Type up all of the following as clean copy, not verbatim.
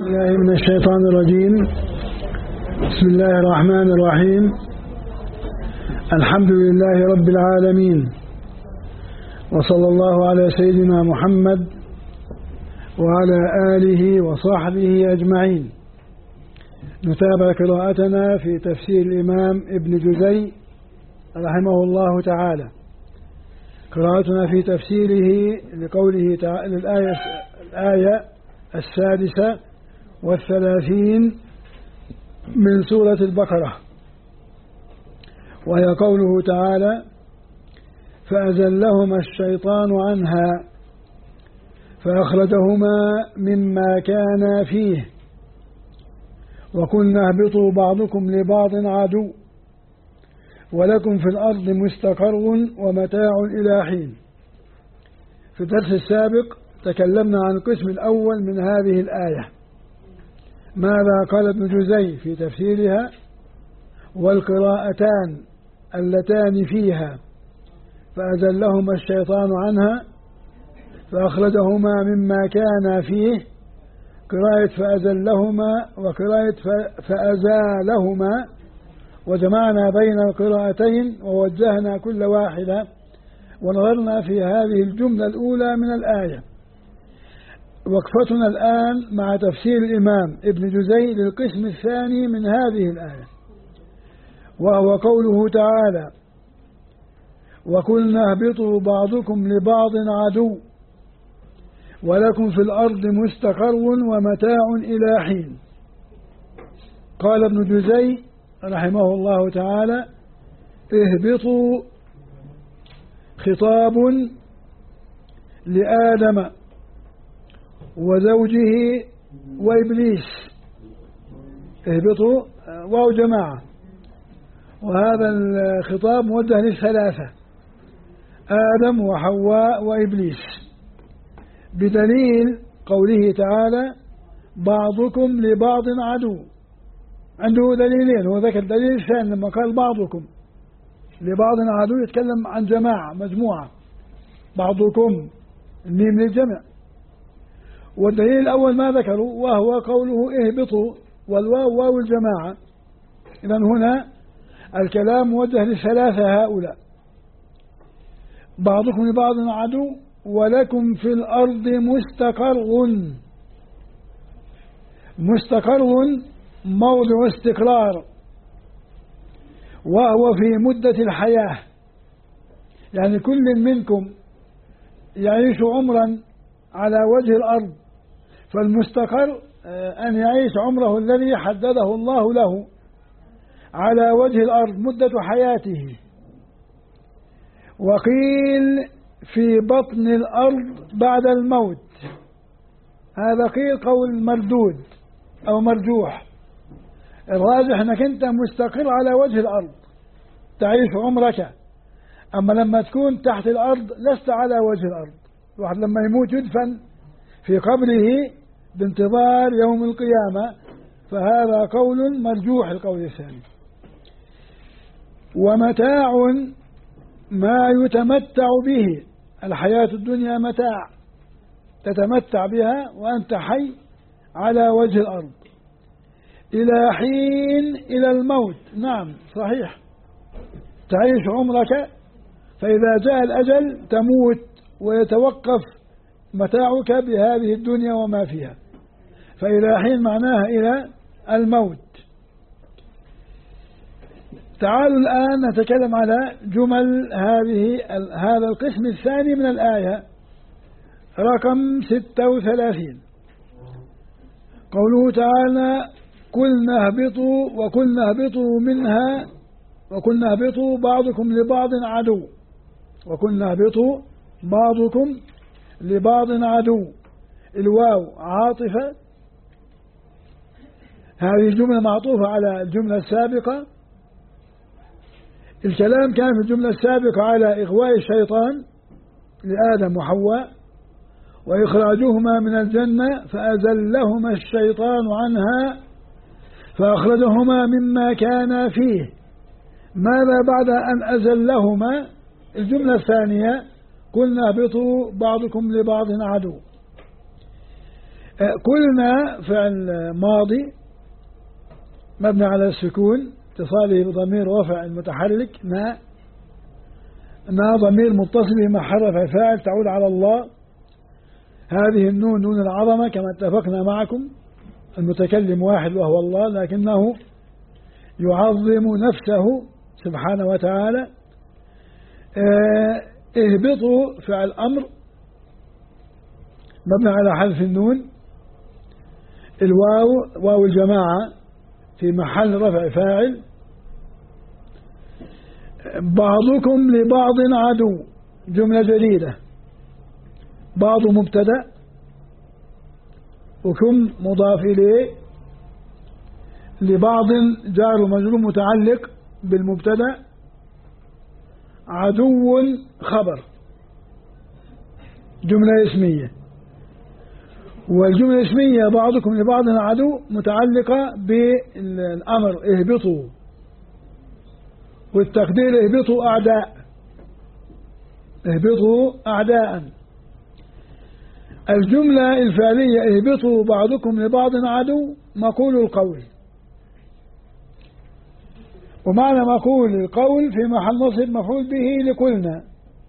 الله من الشيطان الرجيم. بسم الله الرحمن الرحيم. الحمد لله رب العالمين، وصلى الله على سيدنا محمد وعلى آله وصحبه أجمعين. نتابع قراءتنا في تفسير الإمام ابن جزي رحمه الله تعالى. قراءتنا في تفسيره لقوله تعالى الآية 36 من سورة البقرة، وهي قوله تعالى: فأزلهما الشيطان عنها فأخرجهما مما كانا فيه وقلنا اهبطوا بعضكم لبعض عدو ولكم في الأرض مستقر ومتاع إلى حين. في الدرس السابق تكلمنا عن القسم الأول من هذه الآية، ماذا قال ابن جزي في تفسيرها والقراءتان اللتان فيها: فأزلهما الشيطان عنها فأخرجهما مما كان فيه، قراءة فأزلهما وقراءة فأزالهما، وجمعنا بين القراءتين ووجهنا كل واحدة، ونظرنا في هذه الجملة الأولى من الآية. وقفتنا الآن مع تفسير الإمام ابن جزي للقسم الثاني من هذه الآية، وهو قوله تعالى: وقلنا اهبطوا بعضكم لبعض عدو ولكم في الأرض مستقر ومتاع إلى حين. قال ابن جزي رحمه الله تعالى: اهبطوا خطاب لآدم وزوجه وإبليس. اهبطوا واو جماعة، وهذا الخطاب موجه للثلاثة: آدم وحواء وإبليس، بدليل قوله تعالى: بعضكم لبعض عدو. عنده دليلين، هو ذكر الدليل الثاني لما قال بعضكم لبعض عدو، يتكلم عن جماعة مجموعة، بعضكم الميم للجمع. والدليل الأول ما ذكروا وهو قوله اهبطوا، والواو واو الجماعة. إذن هنا الكلام موجه للثلاثة هؤلاء: بعضكم لبعض عدو ولكم في الأرض مستقر. مستقر موضع استقرار، وهو في مدة الحياة، يعني كل منكم يعيش عمرا على وجه الأرض، فالمستقر أن يعيش عمره الذي حدده الله له على وجه الأرض مدة حياته. وقيل في بطن الأرض بعد الموت، هذا قيل قول مردود أو مرجوح. الراجح أنك أنت مستقر على وجه الأرض تعيش عمرك، أما لما تكون تحت الأرض لست على وجه الأرض. الواحد لما يموت يدفن في قبره بانتظار يوم القيامة، فهذا قول مرجوح القول الثاني. ومتاع ما يتمتع به، الحياة الدنيا متاع تتمتع بها وأنت حي على وجه الأرض، إلى حين إلى الموت. نعم صحيح، تعيش عمرك، فإذا جاء الأجل تموت ويتوقف متاعك بهذه الدنيا وما فيها، فإلى حين معناها إلى الموت. تعالوا الآن نتكلم على جمل هذا القسم الثاني من الآية رقم 36. قوله تعالى: قلنا اهبطوا وقلنا اهبطوا منها وقلنا اهبطوا بعضكم لبعض عدو، وقلنا اهبطوا بعضكم لبعض عدو. الواو عاطفة، هذه الجملة معطوفة على الجملة السابقة. الكلام كان في الجملة السابقة على إغواء الشيطان لآدم وحواء وإخراجهما من الجنة، فأزلهما الشيطان عنها فأخرجهما مما كانا فيه. ماذا بعد أن أزلهما؟ الجملة الثانية: قلنا اهبطوا بعضكم لبعض عدو. قلنا فعل ماضي مبني على السكون اتصاله بضمير رفع المتحرك ما ضمير متصل بمحل رفع فاعل تعود على الله. هذه النون نون العظمة كما اتفقنا معكم، المتكلم واحد وهو الله، لكنه يعظم نفسه سبحانه وتعالى. اهبطوا فعل أمر مبني على حذف النون، الواو واو الجماعة في محل رفع فاعل. بعضكم لبعض عدو، جملة جديدة، بعض مبتدأ وكم مضاف إليه، لبعض جار ومجرور متعلق بالمبتدأ، عدو خبر جملة اسمية، والجملة الاسمية بعضكم لبعض عدو متعلقة بالأمر اهبطوا، والتقدير اهبطوا أعداء، اهبطوا أعداء. الجملة الفعلية اهبطوا بعضكم لبعض عدو مقول القول، ومعنى مقول القول في محل نصب مفعول به لقلنا.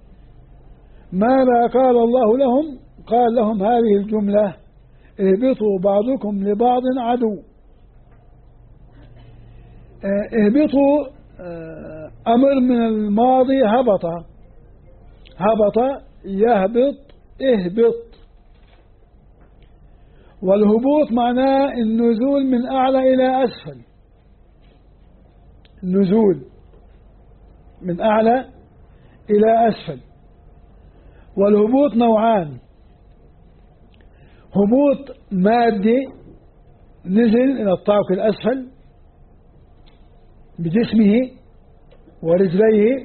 ماذا قال الله لهم؟ قال لهم هذه الجملة اهبطوا بعضكم لبعض عدو. اهبطوا أمر من الماضي هبط، هبط يهبط اهبط، والهبوط معناه النزول من أعلى إلى أسفل، النزول من أعلى إلى أسفل. والهبوط نوعان، هبوط مادي نزل إلى الطابق الأسفل بجسمه ورجليه،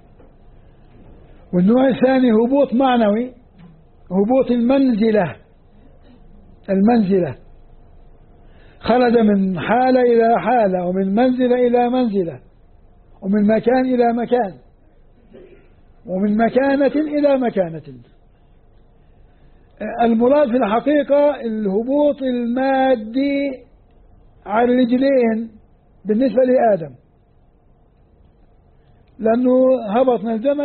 والنوع الثاني هبوط معنوي، هبوط المنزلة، المنزلة خرج من حالة إلى حالة، ومن منزلة إلى منزلة، ومن مكان إلى مكان، ومن مكانة إلى مكانة. المراد في الحقيقة الهبوط المادي على الرجلين بالنسبة لآدم، لأنه هبط من الجنة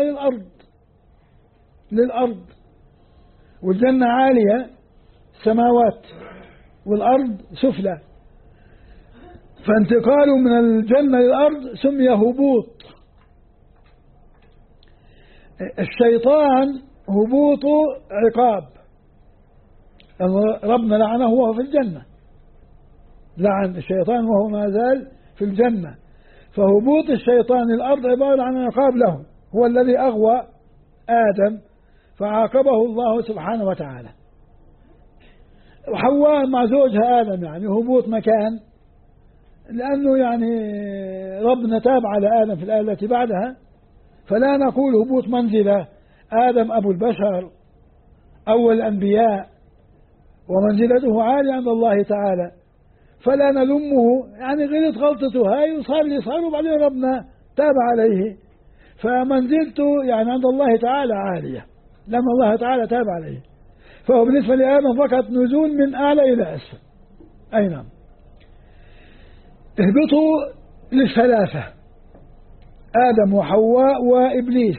للأرض، والجنة عالية سماوات والأرض سفلى، فانتقاله من الجنة للأرض سمي هبوط. الشيطان هبوط عقاب، ربنا لعنه وهو في الجنة، لعن الشيطان وهو ما زال في الجنة، فهبوط الشيطان الأرض عبارة عن عقاب له، هو الذي أغوى آدم فعاقبه الله سبحانه وتعالى. وحواء مع زوجها آدم يعني هبوط مكان، لأنه يعني ربنا تاب على آدم في الآية التي بعدها، فلا نقول هبوط منزلة، آدم أبو البشر أول الأنبياء ومنزلته عالية عند الله تعالى، فلا نلمه، يعني غلط غلطته هاي وصار اللي صار وبعدين ربنا تاب عليه، فمنزلته يعني عند الله تعالى عالية لأن الله تعالى تاب عليه، فهو بالنسبة لآدم فقط نزول من أعلى إلى أسفل. أي نعم. اهبطوا للثلاثة، آدم وحواء وإبليس.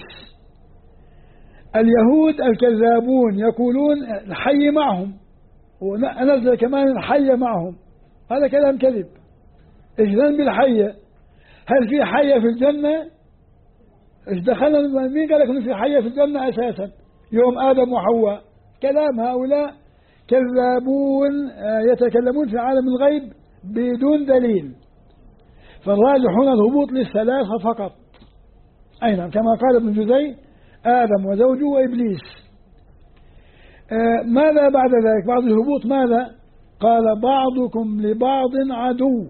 اليهود الكذابون يقولون الحي معهم، ونزل كمان الحية معهم، هذا كلام كذب. إيش ذنب الحية؟ هل في حية في الجنة؟ إيش دخلنا؟ مين قال لك إنه في حية في الجنة أساسا يوم آدم وحواء؟ كلام هؤلاء كذابون يتكلمون في عالم الغيب بدون دليل. فالراجح هنا الهبوط للثلاثة فقط. أي نعم، كما قال ابن جزي آدم وزوجه وإبليس. ماذا بعد ذلك؟ بعد الهبوط ماذا؟ قال بعضكم لبعض عدو،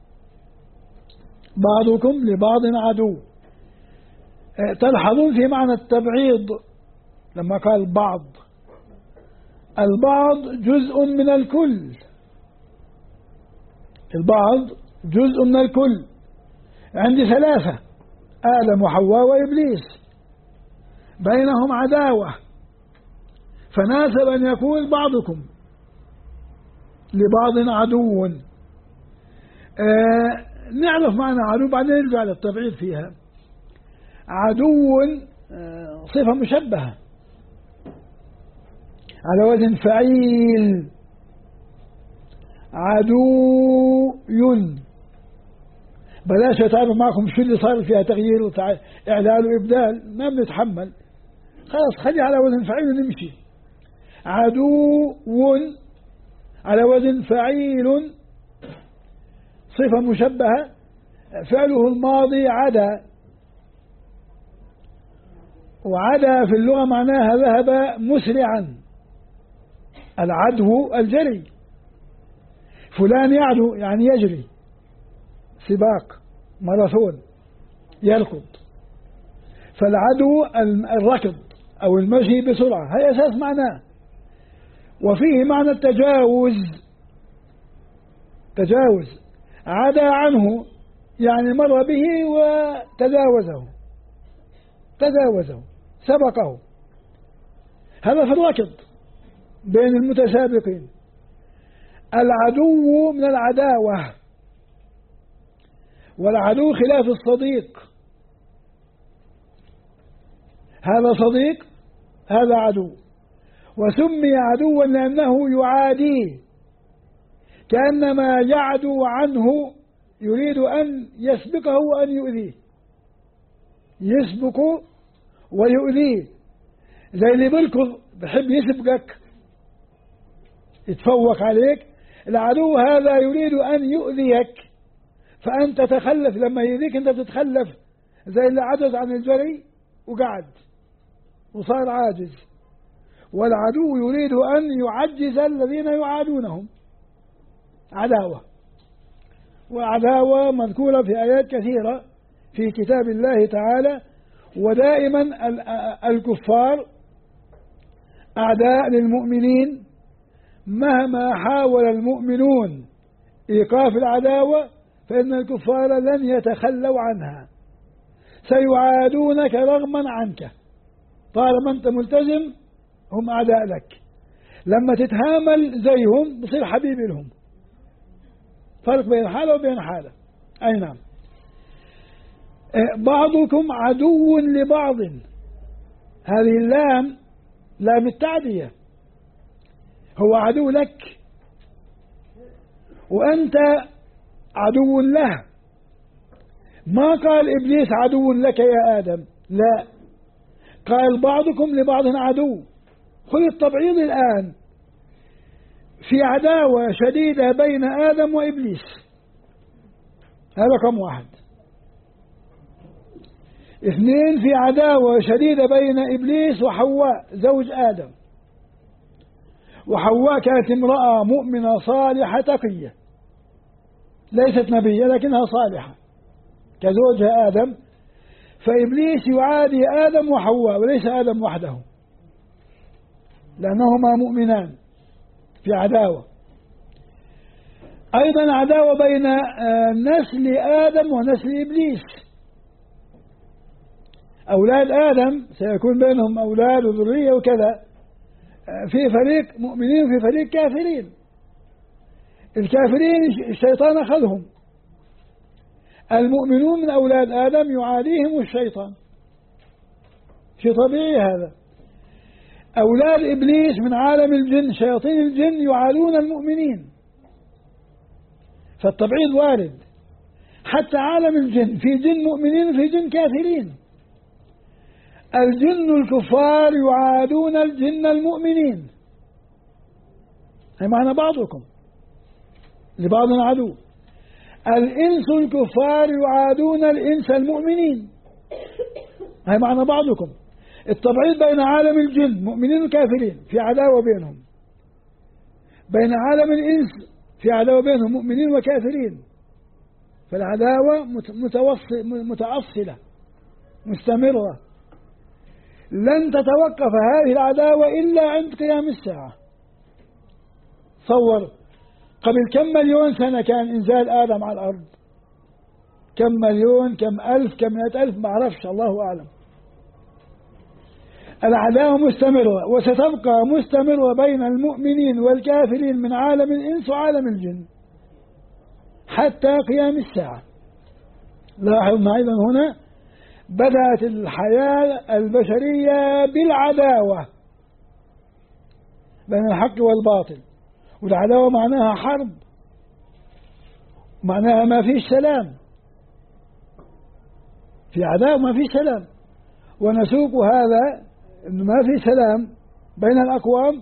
بعضكم لبعض عدو. تلحظون في معنى التبعيض لما قال بعض، البعض جزء من الكل، البعض جزء من الكل. عندي ثلاثة، آدم وحواء وإبليس، بينهم عداوة، فناسب أن يقول بعضكم، لبعض عدو. نعرف معنى عدو بعدين نرجع للتبعيض فيها. عدو صفة مشبهة على وزن فعيل. عدو بلاش أتعرف معكم شو اللي صار فيها تغيير وإعلال وإبدال، ما بنتحمل، خلاص خلي على وزن فعيل ونمشي. عدو على وزن فعيل صفة مشبهة، فعله الماضي عدا، وعدا في اللغة معناها ذهب مسرعا. العدو الجري، فلان يعدو يعني يجري، سباق ماراثون يركض. فالعدو الركض أو المشي بسرعة، هي أساس معناه. وفيه معنى تجاوز، عدا عنه يعني مر به وتجاوزه، سبقه. هذا في الركض بين المتسابقين. العدو من العداوة، والعدو خلاف الصديق. هذا صديق، هذا عدو. وسمي عدوا لأنه يعاديه، كأنما يعدو عنه، يريد أن يسبقه وأن يؤذيه، يسبق ويؤذيه. زي اللي بركض بحب يسبقك يتفوق عليك. العدو هذا يريد أن يؤذيك فأنت تتخلف، لما يؤذيك أنت تتخلف، زي اللي عجز عن الجري وقعد وصار عاجز. والعدو يريد أن يعجز الذين يعادونهم. عداوة، وعداوة مذكورة في آيات كثيرة في كتاب الله تعالى. ودائما الكفار أعداء للمؤمنين، مهما حاول المؤمنون إيقاف العداوة فإن الكفار لن يتخلوا عنها، سيعادونك رغما عنك. طالما أنت ملتزم هم أعداء لك، لما تتهامل زيهم بصير حبيب لهم. فرق بين حالة وبين حالة. أي نعم. بعضكم عدو لبعض، هذه اللام لام التعدية، هو عدو لك وأنت عدو له. ما قال إبليس عدو لك يا آدم، لا، قال بعضكم لبعض عدو. خذ التبعيض الآن، في عداوة شديدة بين آدم وإبليس، هذا رقم واحد. اثنين، في عداوة شديدة بين إبليس وحواء زوج آدم. وحواء كانت امرأة مؤمنة صالحة تقية، ليست نبية لكنها صالحة كزوجها آدم. فإبليس يعادي آدم وحواء وليس آدم وحده، لأنهما مؤمنان في عداوة. أيضا عداوة بين نسل آدم ونسل إبليس. أولاد آدم سيكون بينهم أولاد وذرية وكذا، في فريق مؤمنين وفي فريق كافرين. الكافرين الشيطان أخذهم، المؤمنون من أولاد آدم يعاديهم الشيطان، شيء طبيعي هذا. أولاد إبليس من عالم الجن، شياطين الجن يعادون المؤمنين، فالتبعيض وارد. حتى عالم الجن في جن مؤمنين وفي جن كافرين. الجن الكفار يعادون الجن المؤمنين، هي معنى بعضكم لبعض عدو. الإنس الكفار يعادون الإنس المؤمنين، هي معنى بعضكم. التبعيض بين عالم الجن مؤمنين وكافرين في عداوة بينهم، بين عالم الإنس في عداوة بينهم مؤمنين وكافرين. فالعداوة متأصلة مستمرة، لن تتوقف هذه العداوة إلا عند قيام الساعة. تصور قبل كم مليون سنة كان إنزال آدم على الأرض؟ كم مليون، كم ألف، كم 100,000، ما أعرفش، الله أعلم. العداوة مستمرة وستبقى مستمرة بين المؤمنين والكافرين من عالم الإنس وعالم الجن حتى قيام الساعة. لاحظ معي هنا بدأت الحياة البشرية بالعداوة بين الحق والباطل، والعداوة معناها حرب، معناها ما فيش سلام، في عداوة ما فيش سلام. ونسوق هذا إنه ما في سلام بين الأقوام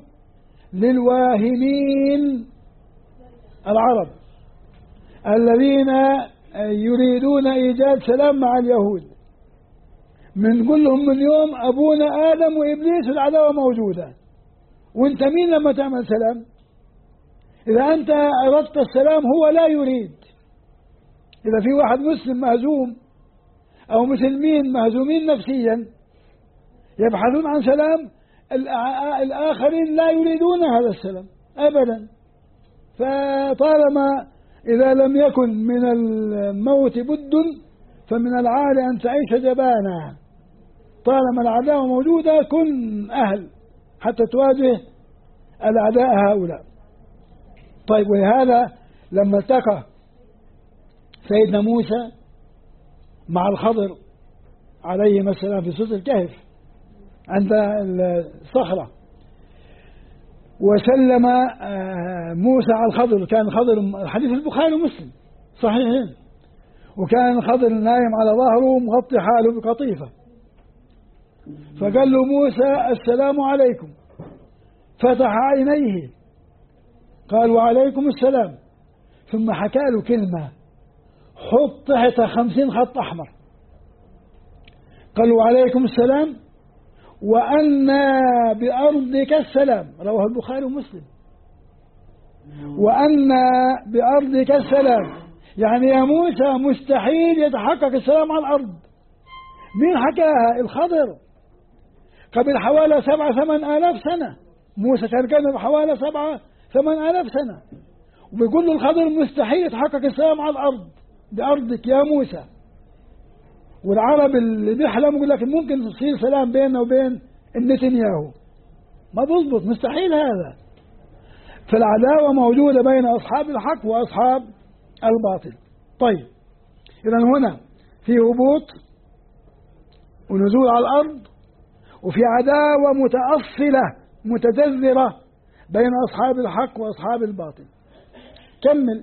للواهمين العرب الذين يريدون إيجاد سلام مع اليهود. من كلهم من يوم أبونا آدم وإبليس العداوة موجودة، وانت مين لما تعمل سلام؟ إذا أنت أردت السلام هو لا يريد. إذا في واحد مسلم مهزوم أو مسلمين مهزومين نفسيا يبحثون عن سلام، الآخرين لا يريدون هذا السلام أبدا. فطالما إذا لم يكن من الموت بد فمن العار أن تعيش جبانا. طالما العداوة موجودة كن أهل حتى تواجه الأعداء هؤلاء. طيب، ولهذا لما التقى سيدنا موسى مع الخضر عليهما السلام في سورة الكهف عند الصخرة، وسلم موسى على الخضر، كان خضر حديث البخاري ومسلم صحيحين، وكان الخضر نايم على ظهره مغطي حاله بقطيفة، فقال له موسى السلام عليكم، فتح عينيه قال وعليكم السلام، ثم حكى له كلمة حط تحتها 50 خط أحمر، قال وعليكم السلام وأنا بأرضك السلام، رواه البخاري ومسلم. وأنا بأرضك السلام يعني يا موسى مستحيل يتحقق السلام على الأرض. مين حكاها؟ الخضر قبل حوالي 7-8 آلاف سنة. موسى كان قبل حوالي 7-8 آلاف سنة، وبيقول له الخضر مستحيل يتحقق السلام على الأرض بأرضك يا موسى. والعرب اللي بيحلموا يقول لك ممكن تصير سلام بيننا وبين نتنياهو، ما بيظبط، مستحيل هذا. فالعداوة موجودة بين أصحاب الحق وأصحاب الباطل. طيب، إذن هنا في هبوط ونزول على الأرض، وفي عداوة متأصلة متجذرة بين أصحاب الحق وأصحاب الباطل. كمل: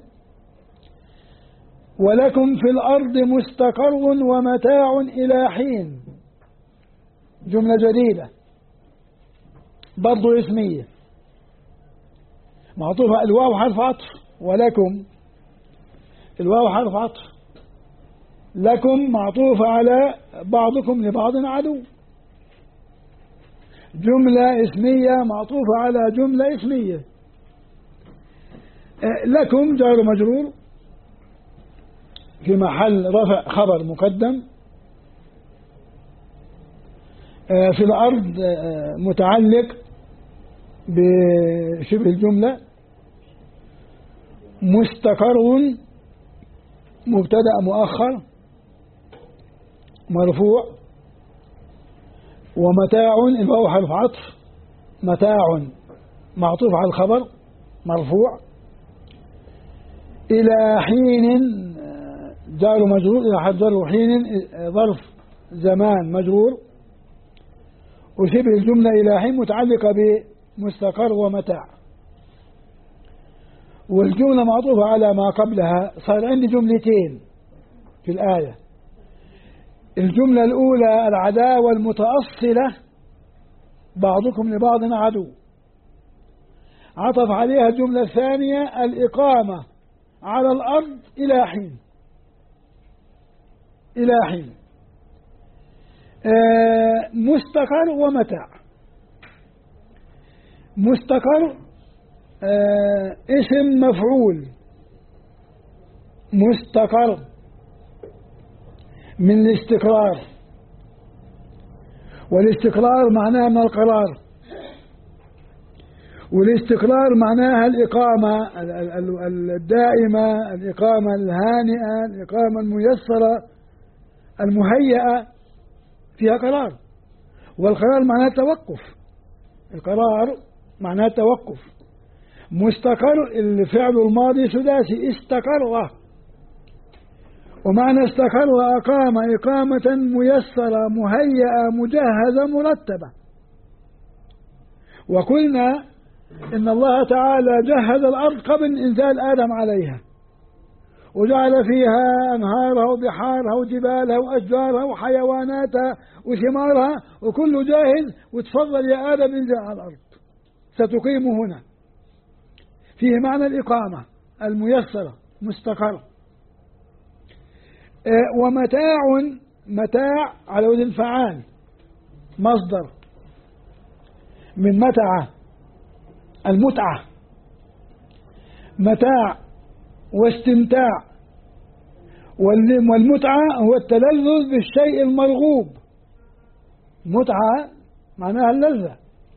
ولكم في الأرض مستقر ومتاع إلى حين. جملة جديدة برضو اسمية معطوفة، الواو حرف عطف، ولكم الواو حرف عطف، لكم معطوفة على بعضكم لبعض عدو. جملة اسمية معطوفة على جملة اسمية. لكم جار مجرور في محل رفع خبر مقدم. في الأرض متعلق بشبه الجملة. مستقر مبتدأ مؤخر مرفوع. ومتاع الواو حرف عطف، متاع معطوف على الخبر مرفوع. إلى حين جار مجرور، إلى حد جار حين ظرف زمان مجرور. وشبه الجملة إلى حين متعلقة بمستقر ومتاع، والجملة معطوفة على ما قبلها. صار عندي جملتين في الآية. الجملة الأولى العداوة المتأصلة بعضكم لبعض عدو، عطف عليها الجملة الثانية الإقامة على الأرض إلى حين. إلى حين مستقر ومتاع. مستقر اسم مفعول، مستقر من الاستقرار، والاستقرار معناه من القرار، والاستقرار معناها الإقامة الدائمة، الإقامة الهانئة، الإقامة الميسرة المهيئة فيها قرار. والقرار معناه توقف، القرار معناه توقف. مستقر الفعل الماضي سداسي استقر، ومعنى استقر أقام إقامة ميسرة مهيئة مجهزة مرتبة. وقلنا إن الله تعالى جهز الأرض قبل إنزال آدم عليها، وجعل فيها أنهارها وبحارها وجبالها وأشجارها وحيواناتها وثمارها وكله جاهز، وتفضل يا آدم انزل على الأرض ستقيم هنا. فيه معنى الإقامة الميسرة مستقر. ومتاع، متاع على وزن فعال، مصدر من متعة، المتعة متاع واستمتاع. والمتعة هو التلذذ بالشيء المرغوب. متعة معناها اللذة،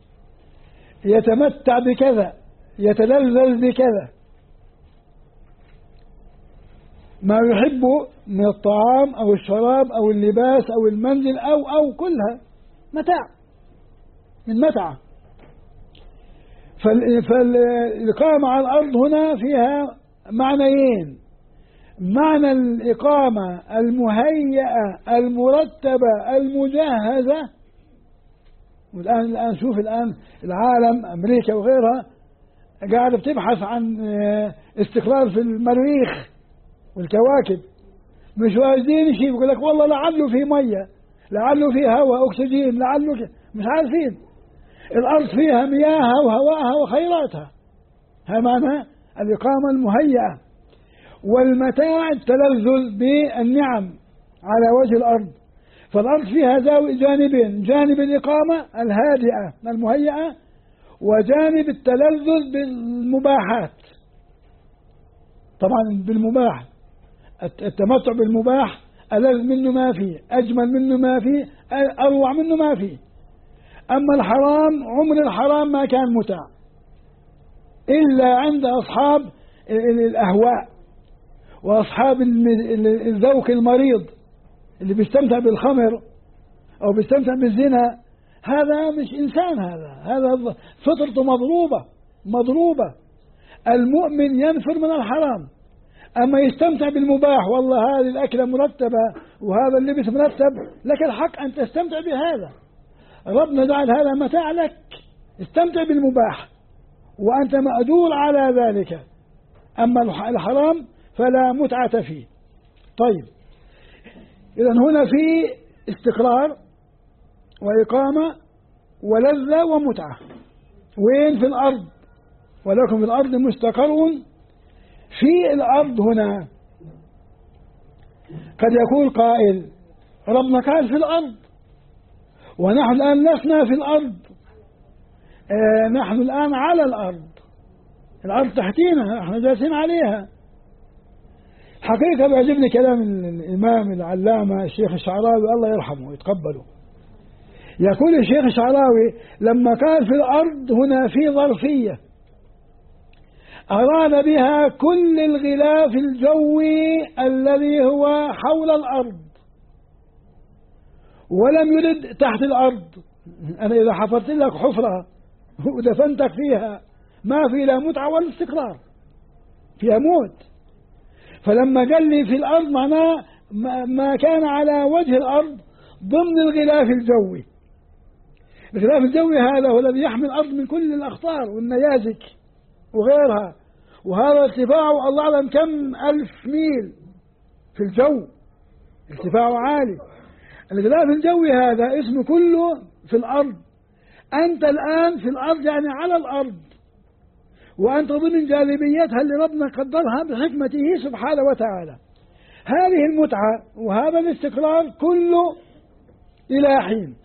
يتمتع بكذا، يتلذذ بكذا، ما يحبه من الطعام أو الشراب أو اللباس أو المنزل أو كلها متاع من متعة. فالإقامة على الأرض هنا فيها معنيين: معنى الإقامة المهيئة المرتبة المجهزة. والآن شوف الآن العالم أمريكا وغيرها قاعدة بتبحث عن استقرار في المريخ والكواكب، مش واجدين شيء، يقول لك والله لعله في مية، لعله في هواء أكسجين، لعله مش عارفين. الأرض فيها مياهها وهواءها وخيراتها، هذا معنى الإقامة المهيئة. والمتاع التلذذ بالنعم على وجه الأرض. فالأرض فيها جانبين: جانب الإقامة الهادئة المهيئة، وجانب التلذذ بالمباحات. طبعا بالمباح، التمتع بالمباح ألذ منه ما فيه، أجمل منه ما فيه، أروع منه ما فيه. أما الحرام، عمر الحرام ما كان متع إلا عند أصحاب الأهواء وأصحاب الذوق المريض اللي بيستمتع بالخمر أو بيستمتع بالزنا. هذا مش إنسان، هذا فطرته مضروبة. المؤمن ينفر من الحرام، أما يستمتع بالمباح. والله هذه الأكلة مرتبة وهذا اللبس مرتب، لك الحق أن تستمتع بهذا. ربنا جعل هذا متاع لك، استمتع بالمباح وأنت مأجور على ذلك. أما الحرام فلا متعة فيه. طيب، إذن هنا في استقرار وإقامة ولذة ومتعة. وين؟ في الأرض. ولكم في الأرض مستقر. في الأرض هنا قد يقول قائل: ربنا قال في الأرض، ونحن الآن لسنا في الأرض، نحن الآن على الأرض، الأرض تحتينا، نحن جالسين عليها. حقيقة بيعجبني كلام الإمام العلامة الشيخ الشعراوي الله يرحمه ويتقبله. يقول الشيخ الشعراوي: لما قال في الأرض هنا في ظرفية، أراد بها كل الغلاف الجوي الذي هو حول الأرض، ولم يرد تحت الأرض. أنا إذا حفرت لك حفرة ودفنتك فيها ما في لا متعة ولا استقرار، فيها موت. فلما قال لي في الأرض معناه ما كان على وجه الأرض ضمن الغلاف الجوي. الغلاف الجوي هذا هو الذي يحمي الأرض من كل الأخطار والنيازك وغيرها، وهذا ارتفاعه الله أعلم كم ألف ميل في الجو، ارتفاعه عالي. الغلاف الجوي هذا اسمه كله في الأرض. أنت الآن في الأرض، يعني على الأرض، وأنت ضمن جاذبيتها اللي ربنا قدرها بحكمته سبحانه وتعالى. هذه المتعة وهذا الاستقرار كله إلى حين،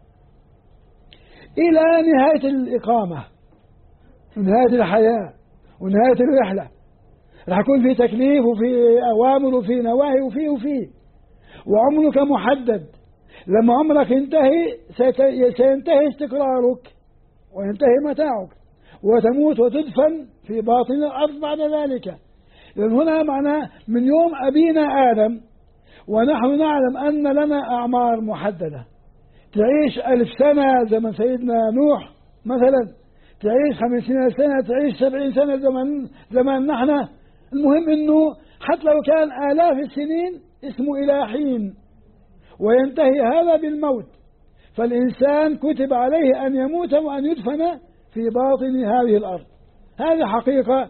إلى نهاية الإقامة ونهاية الحياة ونهاية الرحلة. راح يكون في تكليف وفي أوامر وفي نواهي وفي وعمرك محدد. لما عمرك ينتهي سينتهي استقرارك وينتهي متاعك، وتموت وتدفن في باطن الأرض بعد ذلك. لأن هنا معناه من يوم أبينا آدم ونحن نعلم أن لنا أعمار محددة، تعيش 1000 سنة زمن سيدنا نوح مثلا، تعيش 50 سنة، تعيش 70 سنة زمن نحن. المهم أنه حتى لو كان آلاف السنين اسمه إلى حين، وينتهي هذا بالموت. فالإنسان كتب عليه أن يموت وأن يدفن في باطن هذه الأرض. هذه حقيقة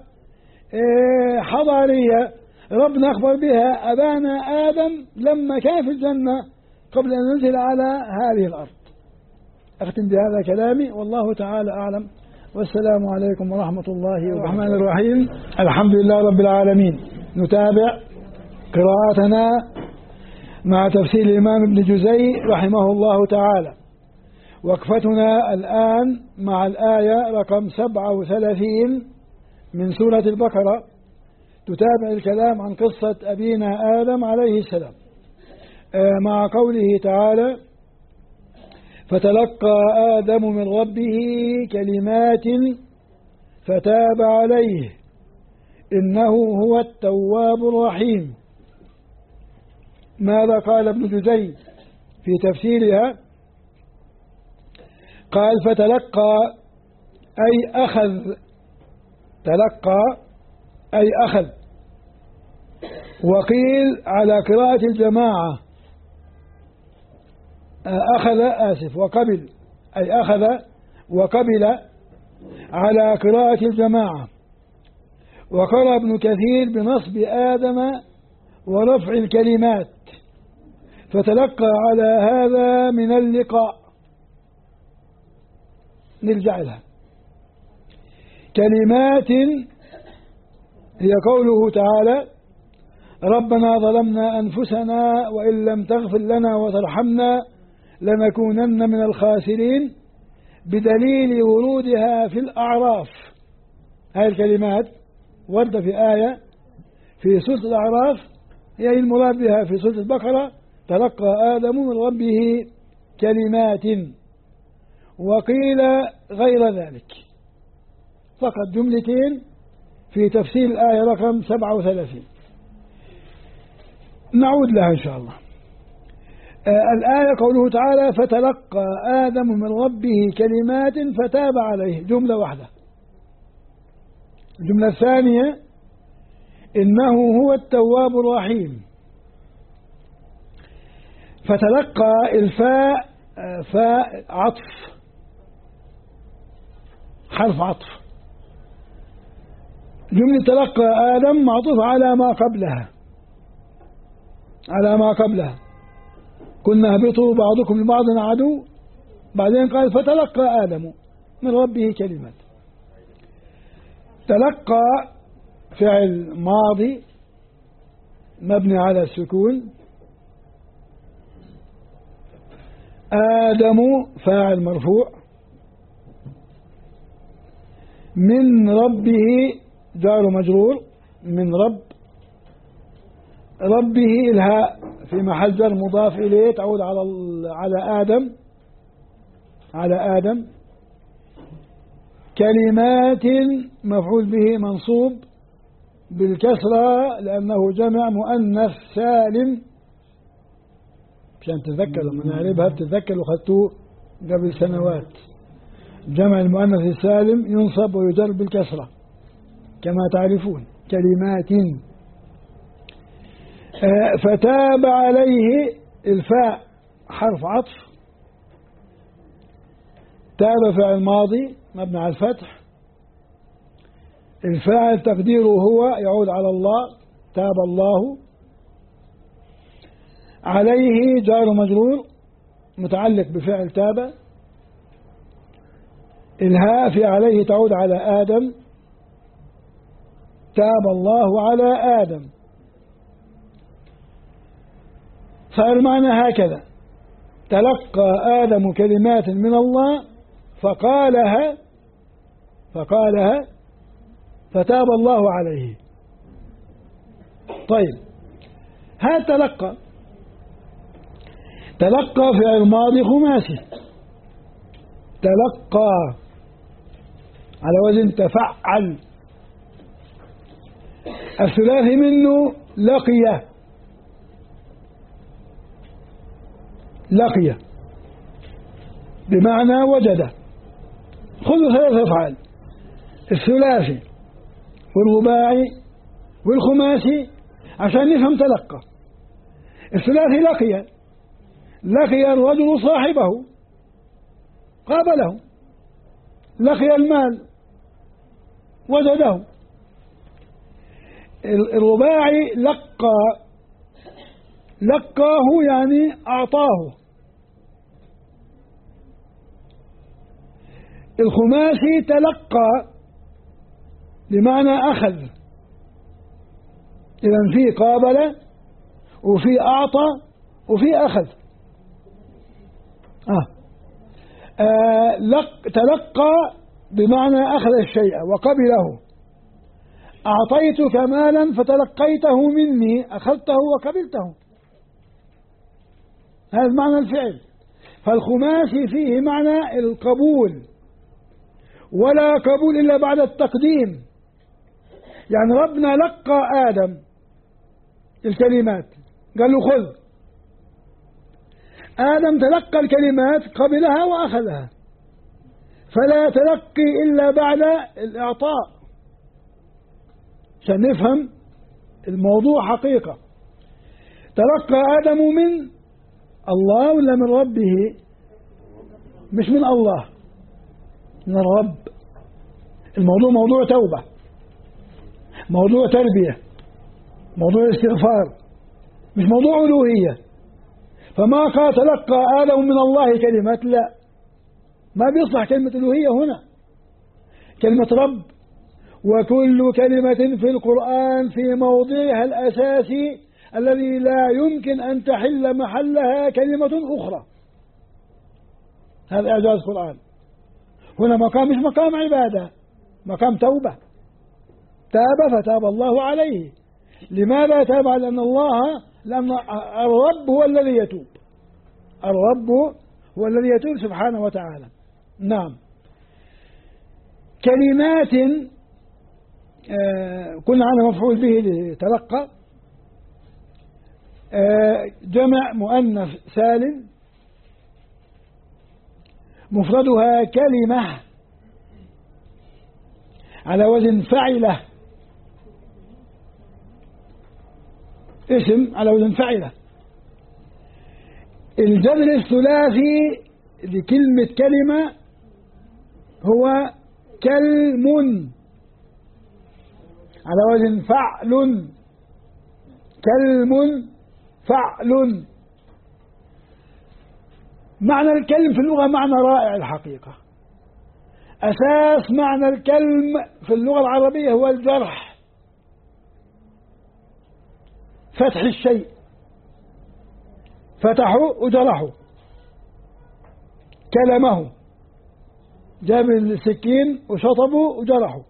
حضارية ربنا أخبر بها أبانا آدم لما كان في الجنة قبل أن ينزل على هذه الأرض. أختم بهذا كلامي، والله تعالى أعلم، والسلام عليكم ورحمة الله الرحمن الرحيم. الحمد لله رب العالمين. نتابع قراءتنا مع تفسير الإمام ابن جزي رحمه الله تعالى. وقفتنا الآن مع الآية رقم 37 من سورة البقرة، تتابع الكلام عن قصة أبينا آدم عليه السلام، مع قوله تعالى: فتلقى آدم من ربه كلمات فتاب عليه إنه هو التواب الرحيم. ماذا قال ابن جزي في تفسيرها؟ قال: فتلقى أي أخذ، تلقى أي أخذ. وقيل على قراءة الجماعة أخذ وقبل، أي أخذ وقبل على قراءة الجماعة. وقرأ ابن كثير بنصب آدم ورفع الكلمات، فتلقى على هذا من اللقاء. نرجع لها. كلمات هي قوله تعالى: ربنا ظلمنا أنفسنا وإن لم تغفر لنا وترحمنا لنكونن من الخاسرين، بدليل ورودها في الأعراف. هذه الكلمات وردة في آية في سورة الأعراف، هي المراد بها في سورة البقرة: تلقى آدم من ربه كلمات. وقيل غير ذلك، فقط جملتين في تفسير الآية رقم 37. نعود لها إن شاء الله. الآية قوله تعالى: فتلقى آدم من ربه كلمات فتاب عليه، جملة واحدة. الجملة الثانية: إنه هو التواب الرحيم. فتلقى الفاء فاء عطف، حرف عطف. جملة تلقى آدم معطوف على ما قبلها، على ما قبلها. كنا اهبطوا بعضكم لبعض عدو، بعدين قال: فتلقى آدم من ربه كلمات. تلقى فعل ماضي مبني على السكون، آدم فاعل مرفوع، من ربه جار مجرور، من ربه الهاء في محل جر مضاف إليه تعود على آدم. كلمات مفعول به منصوب بالكسرة لأنه جمع مؤنث سالم، عشان تذكر لما نعربها بتذكر وخدتوه قبل سنوات. جمع المؤنث السالم ينصب ويجر بالكسرة كما تعرفون. كلمات. فتاب عليه الفاء حرف عطف، تاب فعل ماضي مبني على الفتح، الفاعل تقديره هو يعود على الله، تاب الله. عليه جار مجرور متعلق بفعل تاب، الهاء في عليه تعود على آدم، تاب الله على آدم. صار المعنى هكذا: تلقى آدم كلمات من الله فقالها فتاب الله عليه. طيب، هذا تلقى فعل ماضي خماسي، تلقى على وزن تفعل. الثلاثي منه لقي. بمعنى وجد. خذوا 3 أفعال: الثلاثي والرباعي والخماسي عشان نفهم تلقى. الثلاثي لقي الرجل صاحبه قابله، لقي المال وجده. الرباعي لقاه يعني أعطاه. الخماسي تلقى بمعنى أخذ. إذن في قابل وفي أعطى وفي أخذ. تلقى بمعنى أخذ الشيء وقبله. أعطيتك مالا فتلقيته مني، أخذته وقبلته، هذا معنى الفعل. فالخماسي فيه معنى القبول، ولا قبول إلا بعد التقديم. يعني ربنا لقى آدم الكلمات، قال له خذ. آدم تلقى الكلمات، قبلها وأخذها، فلا تلقي إلا بعد الإعطاء، عشان نفهم الموضوع حقيقة. تلقى آدم من الله ولا من ربه؟ مش من الله، من الرب. الموضوع موضوع توبة، موضوع تربية، موضوع استغفار، مش موضوع ألوهية. فما قال تلقى آدم من الله كلمات، لا، ما بيصلح كلمة ألوهية هنا، كلمة رب. وكل كلمة في القرآن في موضعها الأساسي الذي لا يمكن أن تحل محلها كلمة أخرى. هذا إعجاز القرآن. هنا مقام مش مقام عبادة، مقام توبة. تاب فتاب الله عليه. لماذا تاب؟ لأن الرب هو الذي يتوب. الرب هو الذي يتوب سبحانه وتعالى. نعم. كلمات كنا عنها مفعول به لتلقى. جمع مؤنث سالم، مفردها كلمة على وزن فعلة، اسم على وزن فعلة. الجذر الثلاثي لكلمة كلمة هو كلم على وزن فعل. كلم فعل. معنى الكلم في اللغة معنى رائع الحقيقة. أساس معنى الكلم في اللغة العربية هو الجرح، فتح الشيء، فتحوا وجرحوا. كلمه، جاب السكين وشطبوا وجرحوا،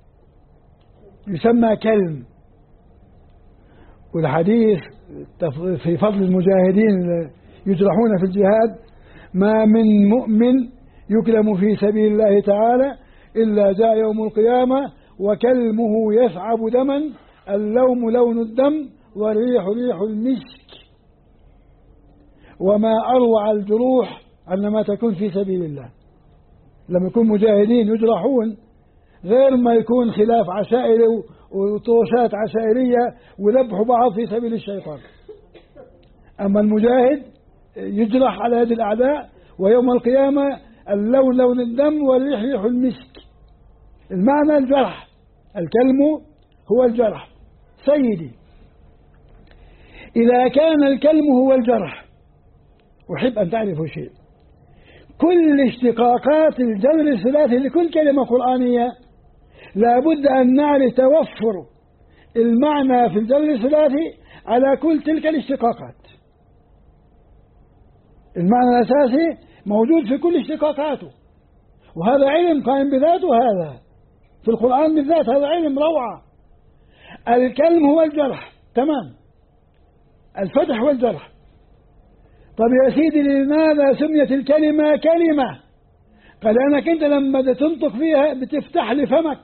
يسمى كلم. والحديث في فضل المجاهدين يجرحون في الجهاد: ما من مؤمن يكلم في سبيل الله تعالى إلا جاء يوم القيامة وكلمه يسعب دما، اللوم لون الدم والريح ريح المسك. وما أروع الجروح عندما تكون في سبيل الله. لما يكون مجاهدين يجرحون غير ما يكون خلاف عشائري وطوشات عشائرية وذبحوا بعض في سبيل الشيطان. أما المجاهد يجرح على يد الأعداء، ويوم القيامة اللون لون الدم والريح ريح المسك. المعنى الجرح، الكلم هو الجرح. سيدي، إذا كان الكلم هو الجرح، أحب أن تعرفوا شيء: كل اشتقاقات الجذر الثلاثي لكل كلمة قرآنية لابد أن نعرف توفر المعنى في الجذر الثلاثي على كل تلك الاشتقاقات. المعنى الأساسي موجود في كل اشتقاقاته، وهذا علم قائم بذاته. هذا في القرآن بالذات هذا علم روعة. الكلم هو الجرح، تمام، الفتح هو الجرح. طب يا سيدي، لماذا سميت الكلمة كلمة؟ قال أنك أنت لما تنطق فيها بتفتح لفمك،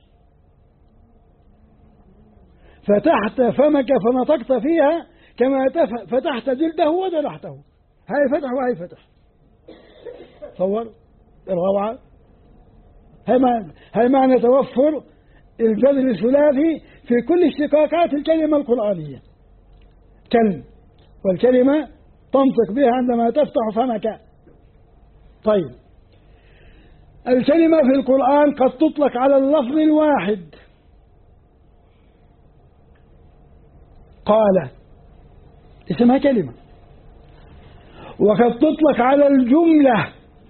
فتحت فمك فنطقت فيها كما فتحت جلده وجرحته. هاي فتح وهاي فتح. تصور الروعة. هي معنى توفر الجذر الثلاثي في كل اشتقاقات الكلمة القرآنية. كلم، والكلمة تنطق بها عندما تفتح فمك. طيب، الكلمة في القرآن قد تطلق على اللفظ الواحد، قال اسمها كلمة، وقد تطلق على الجملة،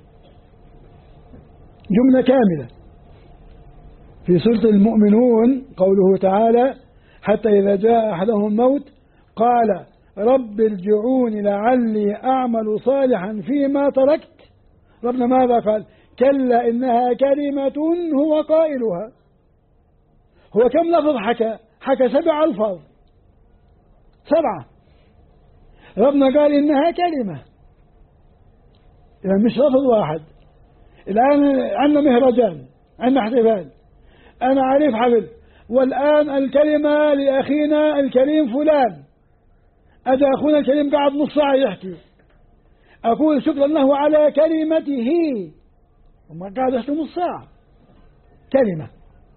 جملة كاملة. في سورة المؤمنون قوله تعالى: حتى إذا جاء أحدهم الموت قال رب ارجعون لعلي أعمل صالحا فيما تركت. ربنا ماذا قال؟ كلا إنها كلمة هو قائلها. هو كم لفظ حكى 7 ألفاظ، 7. ربنا قال إنها كلمة، يعني مش لفظ واحد. الآن عندنا مهرجان، عندنا احتفال، أنا عارف حفل، والآن الكلمة لأخينا الكريم فلان، أجا أخونا الكريم قاعد نص ساعة يحكي، أقول شكرا له على كلمته، وما قاعد يحكي نص ساعة. كلمة.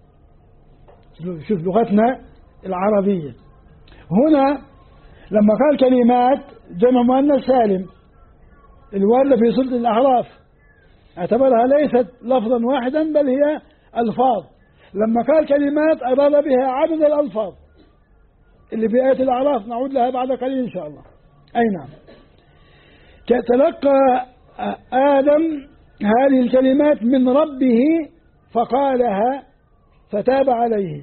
شوف لغتنا العربية. هنا لما قال كلمات جمع مؤنث سالم الواردة في سورة الأعراف اعتبرها ليست لفظا واحدا بل هي ألفاظ. لما قال كلمات أراد بها عدد الألفاظ اللي في آية الأعراف، نعود لها بعد قليل إن شاء الله. أي نعم. تلقى آدم هذه الكلمات من ربه فقالها فتاب عليه.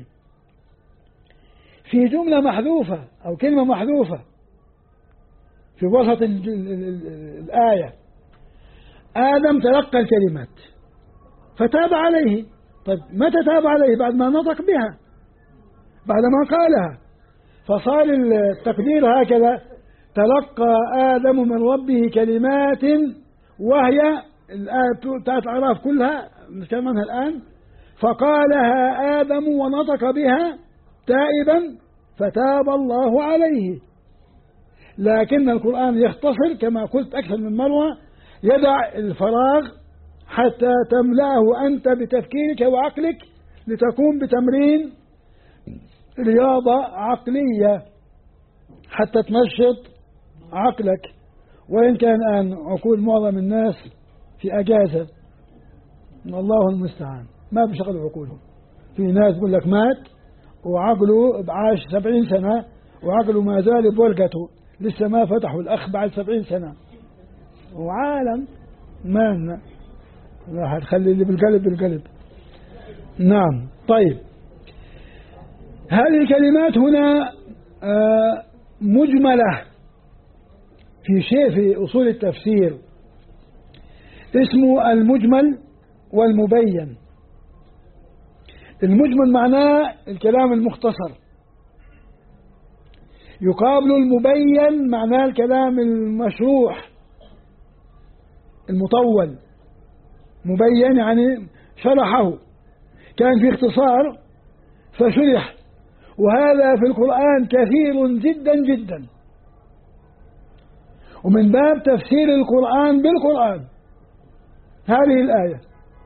في جملة محذوفة أو كلمة محذوفة في وسط الآية: آدم تلقى الكلمات فتاب عليه. طيب متى تاب عليه؟ بعد ما نطق بها، بعد ما قالها. فصار التقدير هكذا: تلقى آدم من ربه كلمات، وهي الآية بتاعت الأعراف كلها نتكلم عنها الآن. فقالها آدم ونطق بها تائبا فتاب الله عليه. لكن القرآن يختصر كما قلت أكثر من مرة، يدع الفراغ حتى تملأه أنت بتفكيرك وعقلك لتقوم بتمرين رياضة عقلية حتى تنشط عقلك. وإن كان الآن عقول معظم الناس في أجازة، الله المستعان، ما بيشغلوا عقولهم. في ناس يقول لك مات وعقله عاش 70 سنة وعقله ما زال بورقته، لسه ما فتحوا الأخ بعد 70 سنة. وعالم ما راح تخلي اللي بالقلب بالقلب. نعم. طيب، هذه الكلمات هنا مجملة في شيء في أصول التفسير اسمه المجمل والمبين. المجمل معناه الكلام المختصر، يقابل المبين معناه الكلام المشروح المطول. مبين يعني شرحه، كان في اختصار فشرح، وهذا في القرآن كثير جدا جدا. ومن باب تفسير القرآن بالقرآن هذه الآية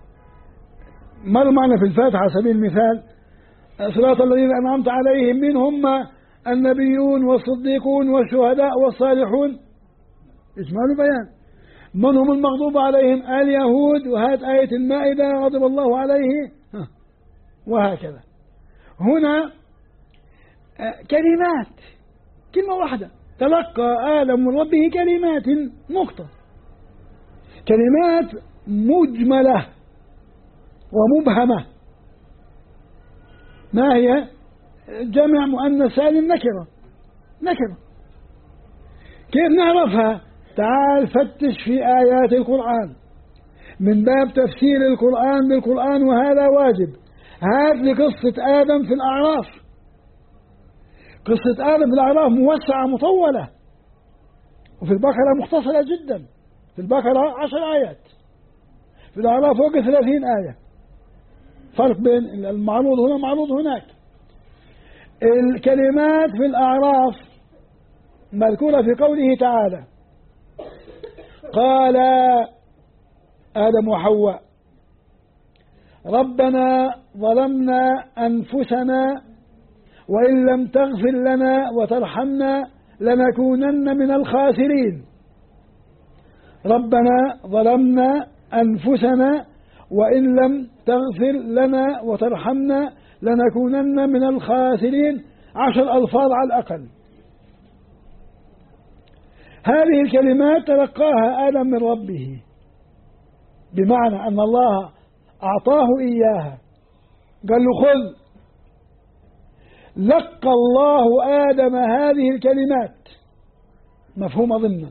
مر معنا في الفاتحة على سبيل المثال: صراط الذين أنعمت عليهم منهم النبيون والصديقون والشهداء والصالحون. إجمال بيان. من هم المغضوب عليهم؟ اليهود. وهات آية المائدة: غضب الله عليه، وهكذا. هنا كلمات، كلمة واحدة: تلقى آدم من ربه كلمات، نقطة. كلمات مجملة ومبهمة. ما هي؟ جمع مؤنث سالم نكرة. كيف نعرفها؟ تعال فتش في آيات القرآن من باب تفسير القرآن بالقرآن، وهذا واجب. هات لي قصة آدم في الأعراف. قصة آدم في الأعراف موسعة مطولة، وفي البقرة مختصرة جدا. في البقرة 10 آيات، في الأعراف فوق 30 آية. فرق بين المعروض هنا معروض هناك. الكلمات في الأعراف مذكورة في قوله تعالى: قال آدم وحواء: ربنا ظلمنا أنفسنا وإن لم تغفر لنا وترحمنا لنكونن من الخاسرين. ربنا ظلمنا أنفسنا وإن لم تغفر لنا وترحمنا لنكونن من الخاسرين. 10 ألفاظ على الأقل. هذه الكلمات تلقاها آدم من ربه، بمعنى أن الله أعطاه إياها، قال له خذ. لقى الله آدم هذه الكلمات مفهومة ضمنا،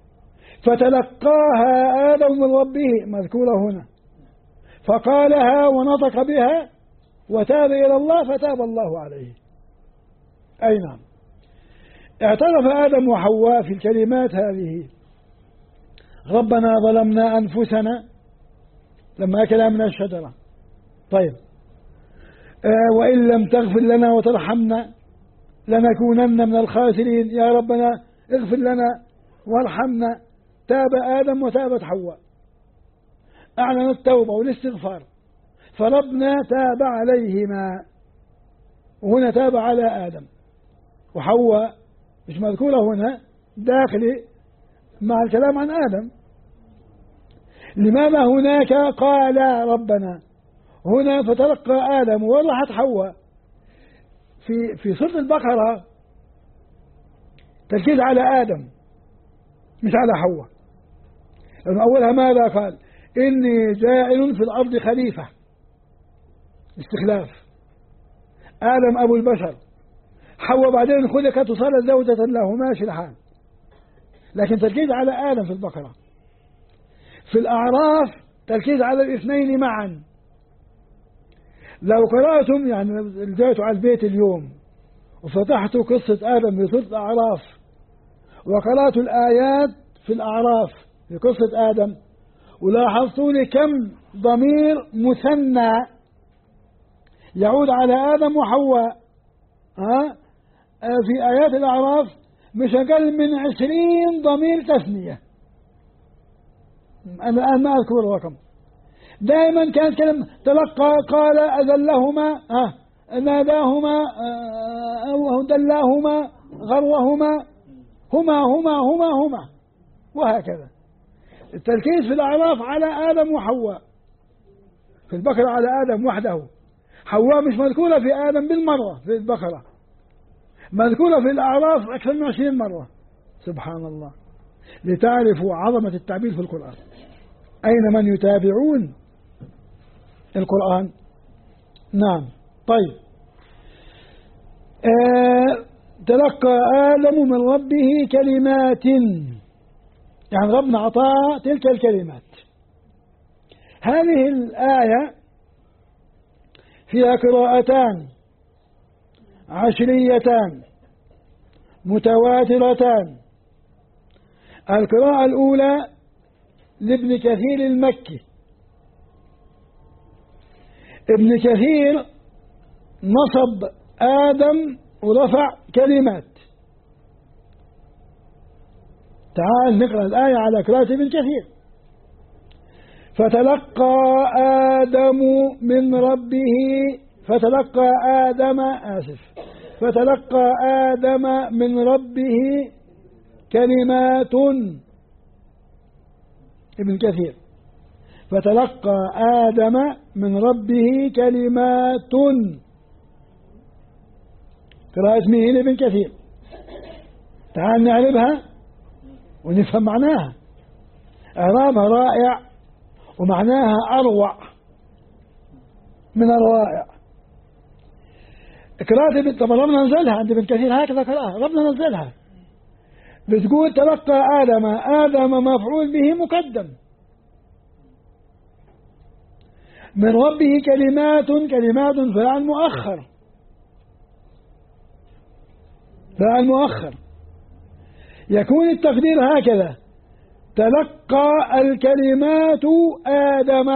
فتلقاها آدم من ربه مذكورة هنا، فقالها ونطق بها وتاب إلى الله فتاب الله عليه. أي نعم، اعترف آدم وحواء في الكلمات هذه: ربنا ظلمنا أنفسنا لما أكلا من الشجرة. طيب، وإن لم تغفر لنا وترحمنا لنكونن من الخاسرين. يا ربنا اغفر لنا وارحمنا. تاب آدم وتابت حواء، أعلن التوبة والاستغفار، فربنا تاب عليهما. وهنا تاب على آدم، وحواء مش مذكورة هنا، داخلي مع الكلام عن آدم. لماذا هناك قال ربنا هنا فتلقى آدم وراحت حواء؟ في سورة البقرة تركيز على آدم مش على حواء، لأن أولها ماذا قال؟ إني جاعل في الأرض خليفة، استخلاف. آدم أبو البشر، حواء بعدين خلقت وصارت زوجة له، ماشي الحال، لكن تركيز على آدم في البقرة. في الأعراف تركيز على الاثنين معا. لو قرأتم يعني رجعتوا على البيت اليوم وفتحتوا قصة آدم في سورة الأعراف وقرأتوا الآيات في الأعراف في قصة آدم، ولاحظتوا لي كم ضمير مثنى يعود على آدم وحواء. في آيات الأعراف مش أقل من 20 ضمير تثنية. أنا الآن ما أذكر الرقم. دائما كانت كلمة تلقى، قال، أذلهما، ناداهما، دلاهما، غروهما، هما، وهكذا. التركيز في الأعراف على آدم وحواء، في البقرة على آدم وحده. حواء مش مذكورة في آدم بالمرة في البقرة، مذكورة في الأعراف أكثر من 20 مرة. سبحان الله، لتعرفوا عظمة التعبير في القرآن. أين من يتابعون القرآن؟ نعم. طيب، تلقى آدم من ربه كلمات، يعني ربنا أعطاه تلك الكلمات. هذه الآية فيها قراءتان عشريتان متواترتان. القراءة الأولى لابن كثير المكي. ابن كثير نصب آدم ورفع كلمات. تعال نقرأ الآية على قراءة ابن كثير: فتلقى آدم من ربه، فتلقى آدم من ربه كلمات. ابن كثير: فتلقى آدم من ربه كلمات. قراءة مين؟ ابن كثير. تعال نعربها ونفهم معناها. إعرابها رائع ومعناها أروع من الرائع. قراءة طبعا ربنا نزلها عند ابن كثير، هكذا قراءها ربنا نزلها. بتقول تلقى آدم مفعول به مقدم، من ربه كلمات فعل مؤخر. يكون التقدير هكذا: تلقى الكلمات آدم.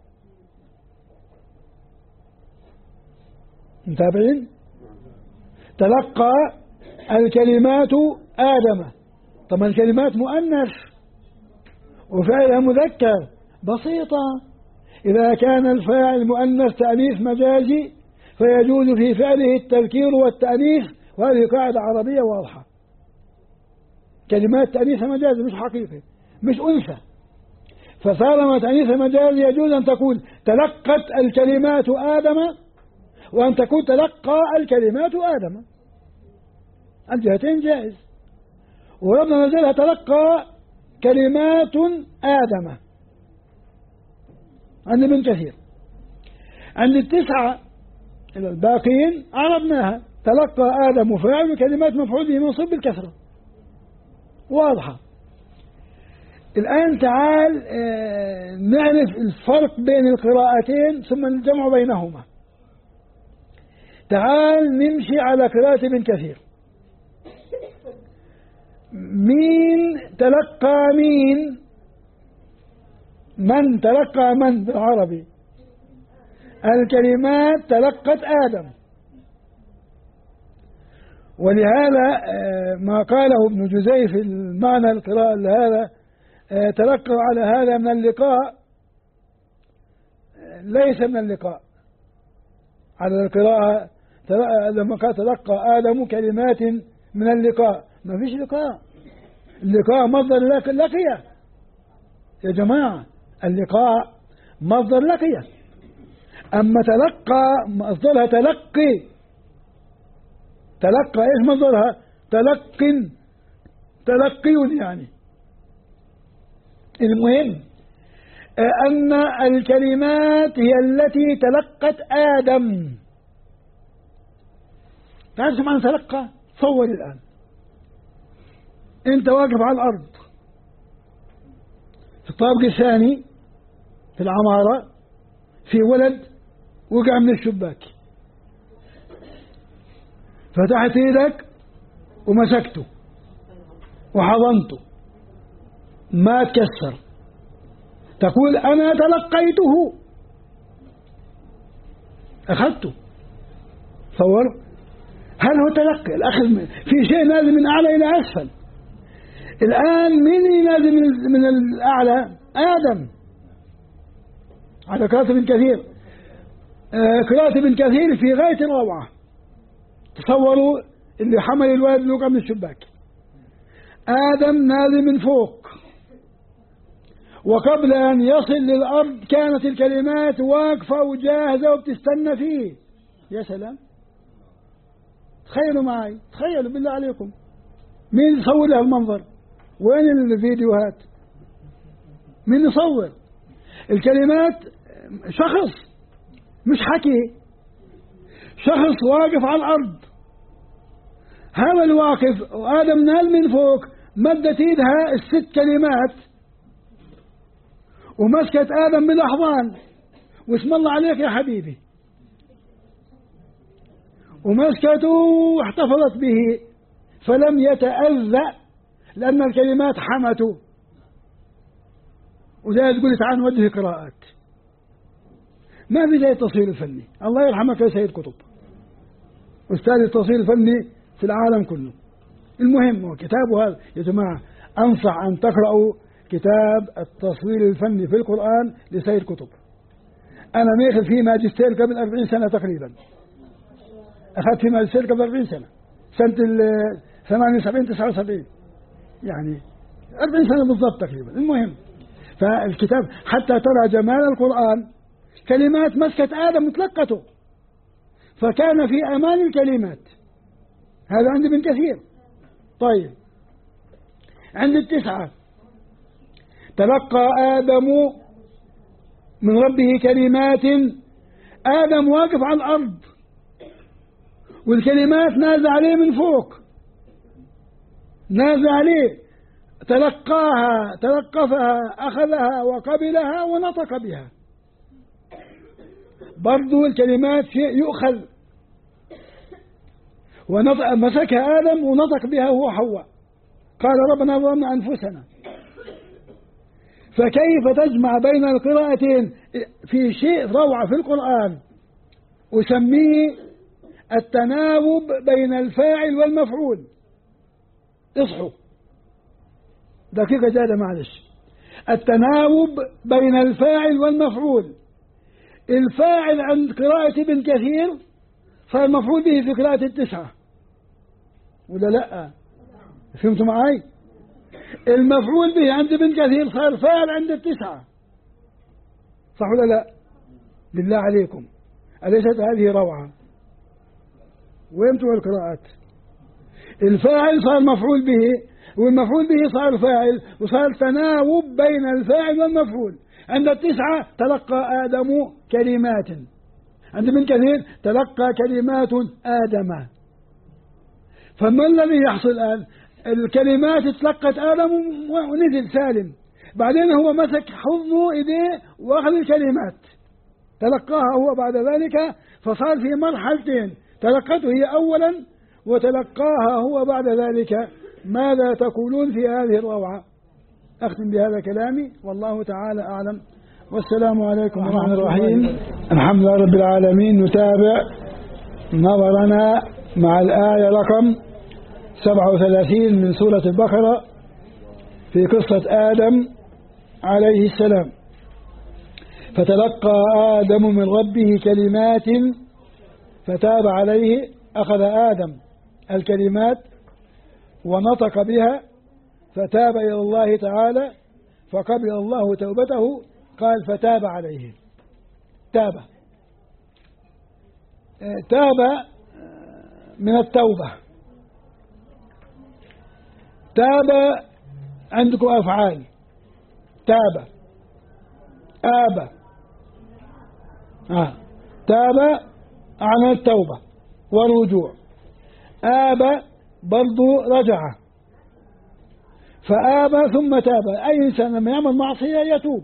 متابعين؟ تلقى الكلمات آدم. طبعا الكلمات مؤنث وفعلها مذكر، بسيطة. إذا كان الفاعل مؤنث تأنيث مجازي فيجوز في فعله التذكير والتأنيث، وهذه قاعدة عربية واضحة. كلمات تأنيث مجازي مش حقيقي، مش أنثى، فطالما تأنيث مجازي يجوز أن تكون تلقت الكلمات آدم وأن تكون تلقى الكلمات آدم، الجهتين جائز. وربنا نزلها تلقى كلمات آدم عند ابن كثير. عند التسعة إلى الباقين عربناها تلقى آدم فاعل وكلمات مفعول به منصوب بالكسرة، واضحة. الآن تعال نعرف الفرق بين القراءتين ثم الجمع بينهما. تعال نمشي على قراءة ابن كثير. مين تلقى مين؟ من تلقى من بالعربي؟ الكلمات تلقت آدم. ولهذا ما قاله ابن جزي في المعنى القراءة لهذا تلقى على هذا من اللقاء ليس من اللقاء. على القراءة لما قال تلقى آدم كلمات من اللقاء، ما فيش لقاء. اللقاء مصدر لقية يا جماعة، اللقاء مصدر لقية. أما تلقى مصدرها تلقي. تلقى إيش مصدرها؟ تلقي يعني. المهم أن الكلمات هي التي تلقت آدم. تعرف معنى تلقى؟ تصور الآن أنت واقف على الأرض في الطابق الثاني في العمارة، في ولد وقع من الشباك، فتحت يدك ومسكته وحضنته ما تكسر، تقول أنا تلقيته، أخذته. تصور، هل هو تلقي؟ الأخذ في شيء نازل من أعلى إلى أسفل. الآن من نازل من الأعلى؟ آدم. على قراءة ابن كثير. قراءة ابن كثير في غاية الروعة. تصوروا اللي حمل الولد اللي وقع من الشباك، آدم نازل من فوق، وقبل أن يصل للأرض كانت الكلمات واقفة وجاهزة وبتستنى فيه. يا سلام، تخيلوا معي، تخيلوا بالله عليكم، مين يصور له المنظر؟ وين الفيديوهات؟ مين يصور؟ الكلمات شخص مش حكي، شخص واقف على الأرض. هذا الواقف وآدم نال من فوق، مدت ايدها الست كلمات ومسكت آدم بالأحضان، واسم الله عليك يا حبيبي، ومسكته واحتفظت به فلم يتأذى لأن الكلمات حمته. وزي تقول تعال نوجه قراءات، ما في زي التصوير الفني. الله يرحمك يا سيد قطب، أستاذ التصوير الفني في العالم كله. المهم هو كتابه هذا يا جماعة، أنصح أن تقرأوا كتاب التصوير الفني في القرآن لسيد قطب. أنا ماخذ فيه ماجستير قبل 40 سنة تقريبا، أخذت فيه ماجستير قبل 40 سنة، سنة 78 79، يعني 40 سنة بالضبط تقريبا. المهم فالكتاب حتى ترى جمال القرآن، كلمات مسكت آدم وتلقته، فكان في أمان الكلمات. هذا عند ابن كثير. طيب، عند التسعة تلقى آدم من ربه كلمات. آدم واقف على الأرض والكلمات نازل عليه من فوق، نازل عليه، تلقاها، تلقفها، أخذها وقبلها ونطق بها. برضو الكلمات شيء يؤخذ، مسكها آدم ونطق بها هو حواء، قال ربنا ظلمنا أنفسنا. فكيف تجمع بين القراءتين؟ في شيء روعة في القرآن أسميه التناوب بين الفاعل والمفعول. اصحوا دقيقة جادة معلش. التناوب بين الفاعل والمفعول. الفاعل عند قراءة ابن كثير صار مفعول به في قراءة التسعة، ولا لا؟ فهمتوا معي؟ المفعول به عند ابن كثير صار فاعل عند التسعة، صح ولا لا؟ بالله عليكم، أليست هذه روعة؟ وين بتوع القراءات؟ الفاعل صار مفعول به، والمفعول به صار فاعل، وصار تناوب بين الفاعل والمفعول. عند التسعة تلقى آدم كلمات، عند ابن كثير تلقى كلمات آدم. فما الذي يحصل الآن؟ الكلمات تلقت آدم ونزل سالم، بعدين هو مسك حضنه إيديه وأخذ الكلمات تلقاها هو بعد ذلك، فصار في مرحلتين، تلقته هي أولا وتلقاها هو بعد ذلك. ماذا تقولون في هذه الروعة؟ أختم بهذا كلامي، والله تعالى أعلم، والسلام عليكم ورحمة الله الرحيم. الحمد لله رب العالمين. نتابع نظرنا مع الآية رقم 37 من سورة البقرة في قصة آدم عليه السلام. فتلقى آدم من ربه كلمات فتاب عليه. أخذ آدم الكلمات ونطق بها فتاب إلى الله تعالى، فقبل الله توبته. قال فتاب عليه. تاب من التوبة. تاب عندكم أفعال: تاب، آب، تاب عن التوبة والرجوع. آب برضو رجع، فآب ثم تاب. أي إنسان لما يعمل معصية يتوب.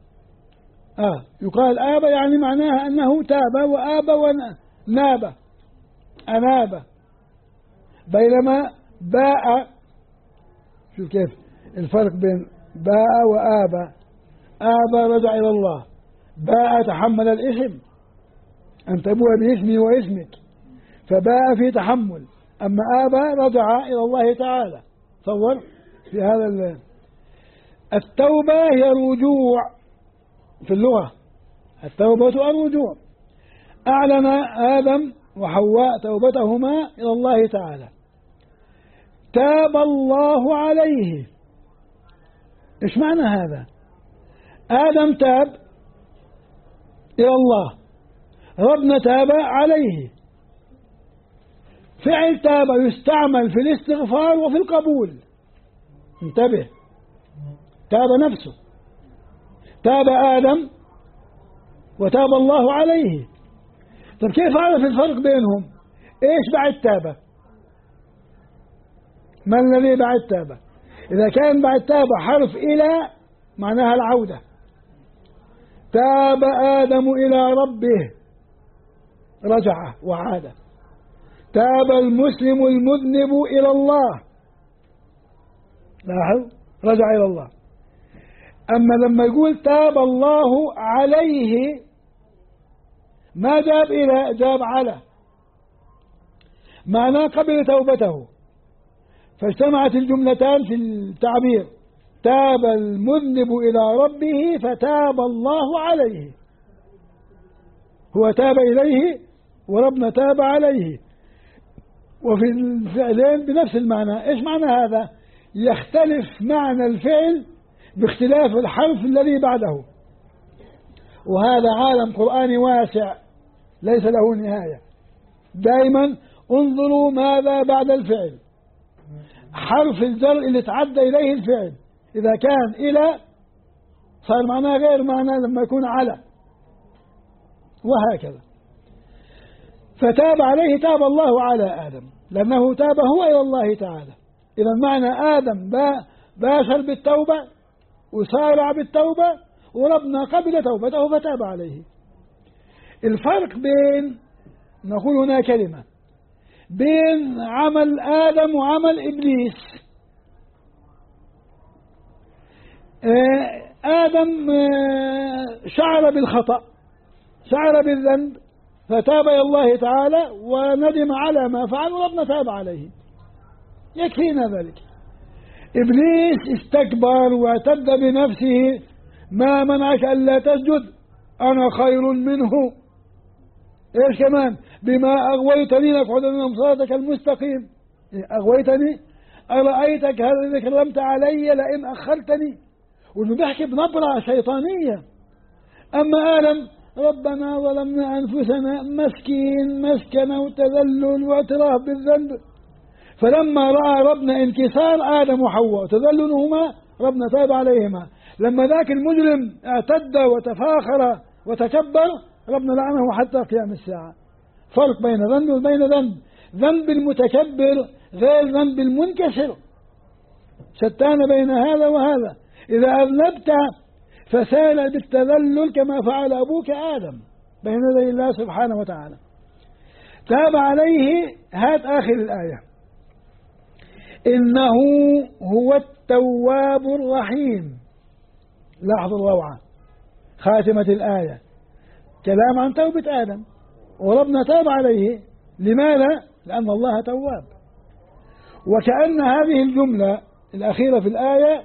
يقال آب يعني معناها أنه تاب وآب وناب، أناب. بينما باء، شوف كيف الفرق بين باء وآب. آب رجع إلى الله، باء تحمل الإثم، أن تبوء باسمي واسمك، فباء في تحمل. أما آب رجع إلى الله تعالى. تصور في هذا التوبة هي الرجوع في اللغة، التوبة الرجوع. أعلن آدم وحواء توبتهما إلى الله تعالى. تاب الله عليه. إيش معنى هذا؟ آدم تاب إلى الله، ربنا تاب عليه. فعل تاب يستعمل في الاستغفار وفي القبول. انتبه، تاب نفسه، تاب آدم وتاب الله عليه. طب كيف أعرف الفرق بينهم؟ إيش بعد تاب؟ ما الذي بعد تاب؟ إذا كان بعد تاب حرف إلى معناها العودة. تاب آدم إلى ربه، رجع وعاد. تاب المسلم المذنب إلى الله، لاحظ، رجع إلى الله. أما لما يقول تاب الله عليه ما جاب إلى، جاب على، معناه قبل توبته، فاجتمعت الجملتان في التعبير. تاب المذنب إلى ربه فتاب الله عليه. هو تاب إليه وربنا تاب عليه، وفي الفعلين بنفس المعنى. إيش معنى هذا؟ يختلف معنى الفعل باختلاف الحرف الذي بعده، وهذا عالم قرآني واسع ليس له نهاية. دائما انظروا ماذا بعد الفعل. حرف الجر اللي تعدى إليه الفعل إذا كان إلى صار معناه غير معناه لما يكون على، وهكذا. فتاب عليه، تاب الله على آدم لأنه تاب هو إلى الله تعالى. إذا معنى آدم باشر بالتوبة وسارع بالتوبة، وربنا قبل توبته فتاب عليه. الفرق بين، نقول هنا كلمة، بين عمل آدم وعمل إبليس. آدم شعر بالخطأ، شعر بالذنب، فتاب إلى الله تعالى وندم على ما فعل وربنا تاب عليه، يكفينا ذلك. إبليس استكبر واعتد بنفسه: ما منعك ألا تسجد؟ أنا خير منه. إيش كمان؟ بما أغويتني لأقعد من صراطك المستقيم. أغويتني، أرأيتك هل تكلمت علي لئن أخرتني. وإنه بيحكي بنبرة شيطانية. أما آدم: ربنا ظلمنا أنفسنا، مسكنة وتذلل واعتراف بالذنب. فلما رأى ربنا انكسار آدم وحواء وتذللهما ربنا تاب عليهما. لما ذاك المجرم اعتد وتفاخر وتكبر ربنا لعنه حتى قيام الساعة. فرق بين ذنب وبين ذنب. ذنب المتكبر غير ذنب المنكسر، شتان بين هذا وهذا. إذا أذنبت فسال بالتذلل كما فعل أبوك آدم بين يدي الله سبحانه وتعالى. تاب عليه. هات آخر الآية: إنه هو التواب الرحيم. لاحظوا الروعة، خاتمة الآية كلام عن توبة آدم وربنا تاب عليه. لماذا؟ لأن الله تواب. وكأن هذه الجملة الأخيرة في الآية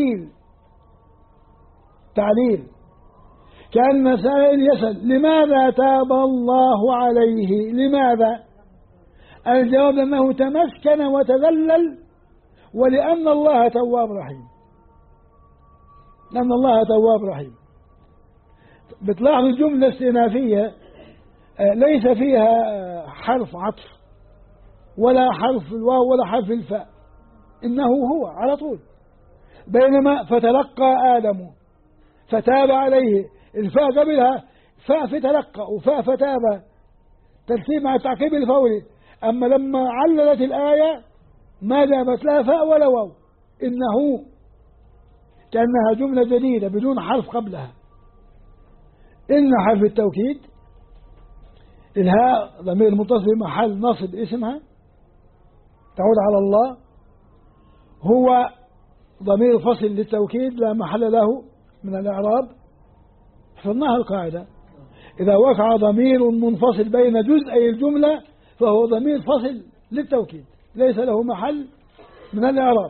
تعليل. كأن سائل يسأل: لماذا تاب الله عليه؟ لماذا؟ الجواب: أنه تمسكن وتذلل، ولأن الله تواب رحيم. لأن الله تواب رحيم. بتلاحظوا الجملة الاستئنافية ليس فيها حرف عطف ولا حرف الواو ولا حرف الفاء، إنه هو على طول. بينما فتلقى آدم فتاب عليه، الفاء قبلها فاء في تلقى وفاء فتاب، ترتيب مع التعقيب الفوري. أما لما عللت الآية ما جابت لا فاء ولا واو، إنه كأنها جملة جديدة بدون حرف قبلها. إن حرف التوكيد، الهاء ضمير متصل محل نصب اسمها تعود على الله. هو ضمير فصل للتوكيد لا محل له من الإعراب. حفظناها القاعدة: إذا وقع ضمير منفصل بين جزئي الجملة فهو ضمير فصل للتوكيد ليس له محل من الإعراب.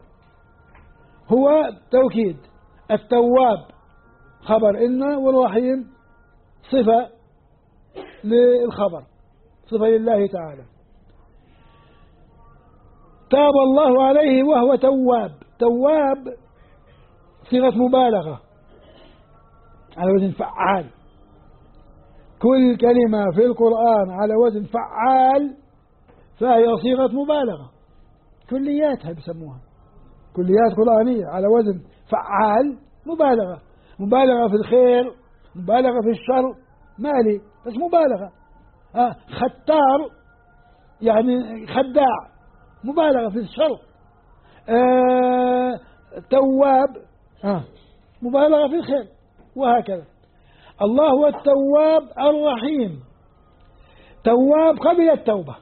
هو توكيد. التواب خبر إن، والرحيم صفة للخبر، صفة لله تعالى. تاب الله عليه وهو تواب. تواب صيغة مبالغة على وزن فعال. كل كلمة في القرآن على وزن فعال فهي صيغة مبالغة، كلياتها بسموها كليات قرآنية على وزن فعال. مبالغة في الخير، مبالغة في الشر، مالي بس مبالغة. ختار يعني خداع، مبالغة في الشر. تواب مبالغة في الخير، وهكذا. الله هو التواب الرحيم. تواب قبل التوبة،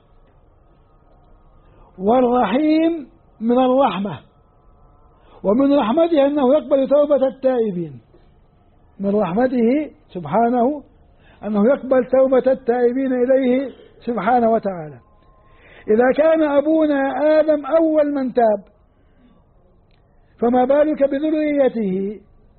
والرحيم من الرحمة، ومن رحمته أنه يقبل توبة التائبين. من رحمته سبحانه أنه يقبل توبة التائبين إليه سبحانه وتعالى. إذا كان أبونا آدم أول من تاب، فما بالك بذريته؟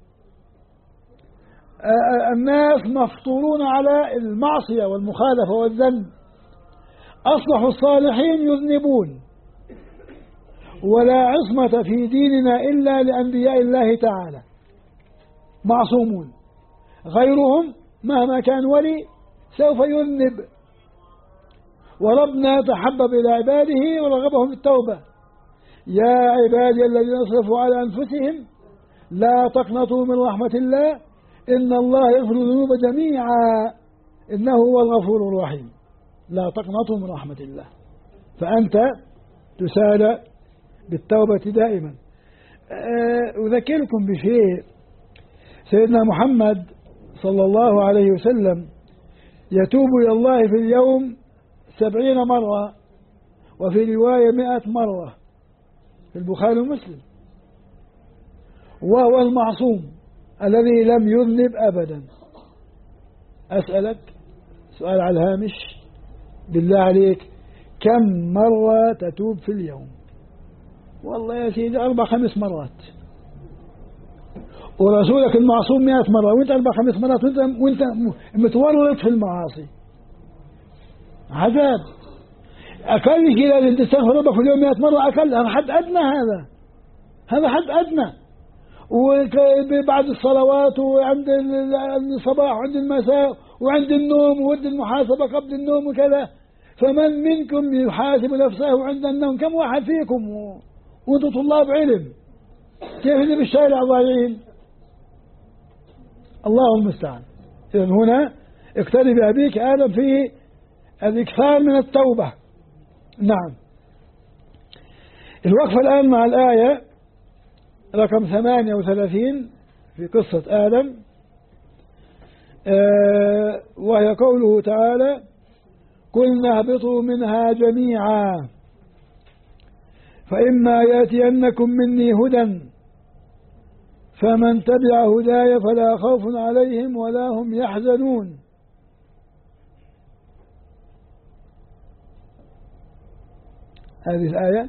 الناس مفطورون على المعصية والمخالفة والذنب. أصلح الصالحين يذنبون، ولا عصمة في ديننا إلا لأنبياء الله تعالى معصومون، غيرهم مهما كان ولي سوف يذنب. وربنا تحبب إلى عباده ورغبهم في التوبة: يا عبادي الذين أسرفوا على أنفسهم لا تقنطوا من رحمة الله إن الله يغفر الذنوب جميعا إنه هو الغفور الرحيم. لا تقنطوا من رحمة الله، فأنت تسارع بالتوبة دائما. أذكركم بشيء: سيدنا محمد صلى الله عليه وسلم يتوب إلى الله في اليوم 70 مرة، وفي رواية 100 مرة في البخاري ومسلم، وهو المعصوم الذي لم يذنب أبدا. أسألك سؤال على الهامش، بالله عليك كم مرة تتوب في اليوم؟ والله يا سيدي 4-5 مرات، ورسولك المعصوم 100 مرة، وانت 4-5 مرات وانت متورط في المعاصي. عذاب. أقل شيء لازم تستغفر ربك في اليوم 100 مرة أقل، هذا حد أدنى، هذا حد أدنى. وبعد الصلوات وعند الصباح وعند المساء وعند النوم وعند المحاسبة قبل النوم وكذا. فمن منكم يحاسب نفسه عند النوم؟ كم واحد فيكم وانتم طلاب علم كيف اللي بالشارع ضايعين؟ الله المستعان. إذن هنا اقتدي بأبيك آدم في الإكثار من التوبة. نعم. الوقفة الآن مع الآية رقم 38 في قصة آدم، وهي قوله تعالى: قلنا اهبطوا منها جميعا فإما يأتينكم مني هدى فمن تبع هداي فلا خوف عليهم ولا هم يحزنون. هذه الآية.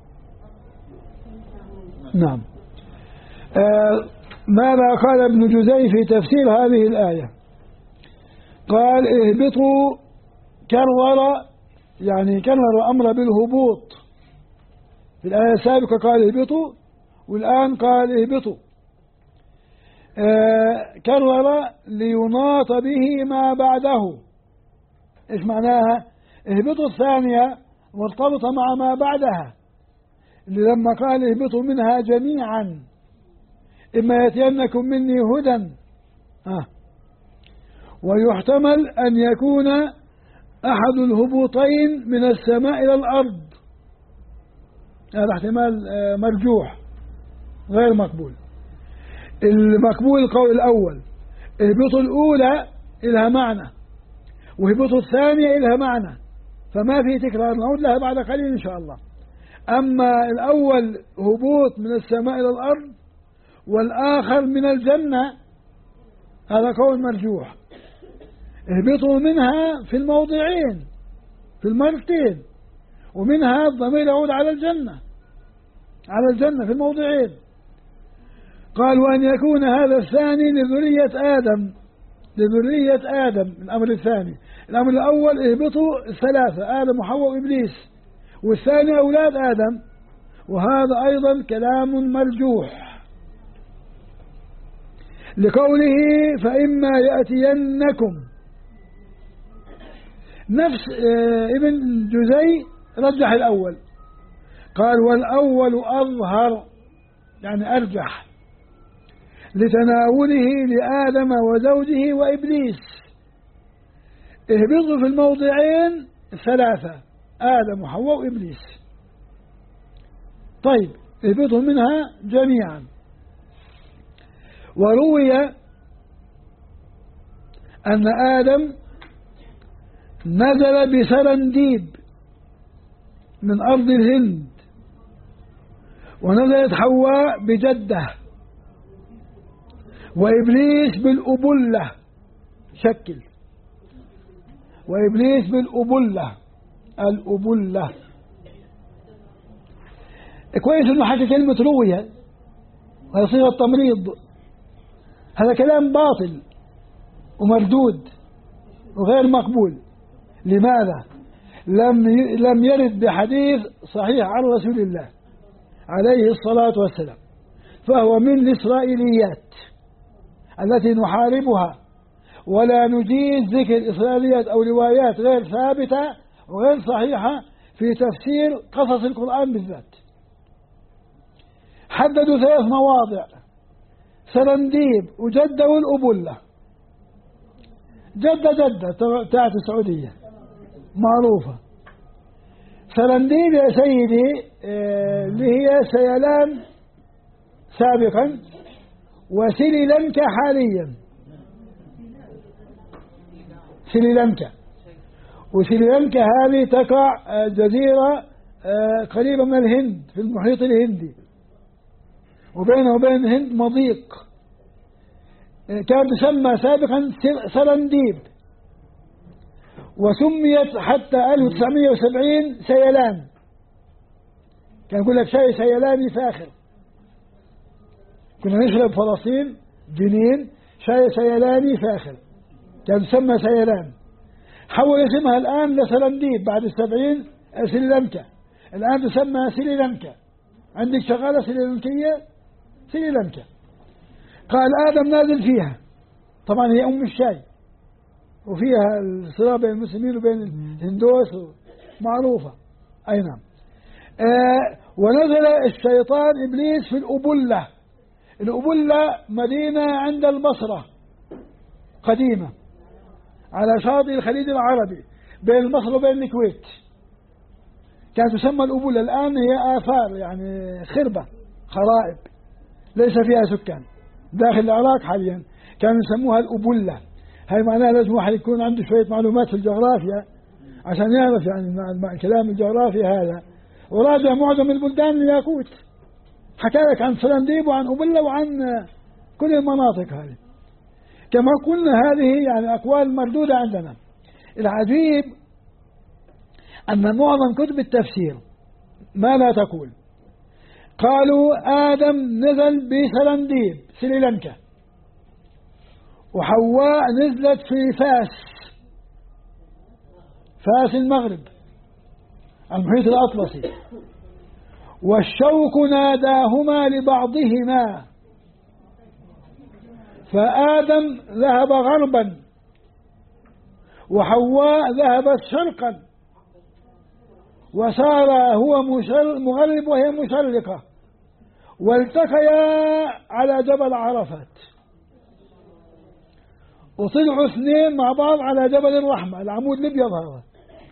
نعم. ماذا قال ابن جزي في تفسير هذه الآية؟ قال: اهبطوا، كرر يعني كرر أمر بالهبوط. في الآية السابقة قال اهبطوا، والآن قال اهبطوا. كرر ليناط به ما بعده. إيش معناها؟ اهبطوا الثانية مرتبطة مع ما بعدها، اللي لما قال اهبطوا منها جميعا إما يأتينكم مني هدى، ويحتمل أن يكون أحد الهبوطين من السماء إلى الأرض. هذا احتمال مرجوح غير مقبول. المقبول القول الأول، اهبطوا الأولى إلها معنى، وهبطوا الثانية إلها معنى، فما في تكرار، نعود لها بعد قليل إن شاء الله. أما الأول هبوط من السماء إلى الأرض، والآخر من الجنة، هذا قول مرجوح. اهبطوا منها في الموضعين، في المرتين، ومنها الضمير يعود على الجنة، على الجنة في الموضعين. قال: وأن يكون هذا الثاني لذرية آدم، لذرية آدم. الأمر الثاني. الأمر الأول اهبطوا الثلاثة، آدم وحواء وإبليس، والثاني أولاد آدم، وهذا أيضا كلام مرجوح لقوله فإما يأتينكم. نفس ابن جزي رجح الأول، قال: والأول أظهر، يعني أرجح، لتناوله لآدم وزوجه وإبليس. اهبطوا في الموضعين الثلاثة، آدم وحواء وإبليس. طيب، اهبطوا منها جميعا. وروي أن آدم نزل بسرنديب من أرض الهند، ونزلت حواء بجدة، وإبليس بالأبلة، شكل، وإبليس بالأبلة، الأبلة. كويس إنه حكى كلمة روية وهي صيغة تمريض. هذا كلام باطل ومردود وغير مقبول. لماذا؟ لم يرد بحديث صحيح عن رسول الله عليه الصلاة والسلام، فهو من الإسرائيليات التي نحاربها، ولا نجيز ذكر إسرائيليات أو روايات غير ثابتة وغير صحيحة في تفسير قصص القرآن بالذات. حددوا 3 مواضع: سرنديب وجدة والأبلة. جدة بتاعت السعودية معروفة. سرنديب يا سيدي اللي هي سيلان سابقا، وسريلانكا حاليا. سريلانكا، وسريلانكا هذه تقع جزيرة قريبة من الهند في المحيط الهندي، وبينه وبين الهند مضيق، كان تسمى سابقا سرنديب، وسميت حتى 1970 سيلان. كان يقول لك شاي سيلاني فاخر. كنا نشرب فلسطين جنين شاي سيلاني فاخر، كان يسمى سيلان. حول اسمها الآن لسلنديب بعد 70 سريلانكا، الآن تسمى سريلانكا. عندك شغالة سريلانكية سريلانكا. قال آدم نازل فيها، طبعا هي أم الشاي، وفيها الصراع بين المسلمين وبين الهندوس معروفة. أي نعم. ونزل الشيطان إبليس في الأبلة. الأبلة مدينة عند البصرة قديمة على شاطئ الخليج العربي بين المصر وبين الكويت، كانت تسمى الأبلة. الآن هي آثار يعني خربة خرائب ليس فيها سكان داخل العراق حاليا، كانوا يسموها الأبلة. هاي معناها لازم واحد يكون عنده شوية معلومات في الجغرافيا عشان يعرف يعني كلام الجغرافي هذا، وراجع معظم البلدان الياقوت، حكى لك عن سلنديب وعن أبلة وعن كل المناطق هذه. كما قلنا هذه يعني أقوال مردودة عندنا. العجيب أن معظم كتب التفسير ما لا تقول، قالوا آدم نزل بسلنديب سريلانكا، وحواء نزلت في فاس المغرب المحيط الأطلسي، والشوك ناداهما لبعضهما، فآدم ذهب غربا وحواء ذهبت شرقا، وصار هو مغرب وهي مشرقة، والتقيا على جبل عرفات، وطلعوا اثنين مع بعض على جبل الرحمة العمود الابيض هذا،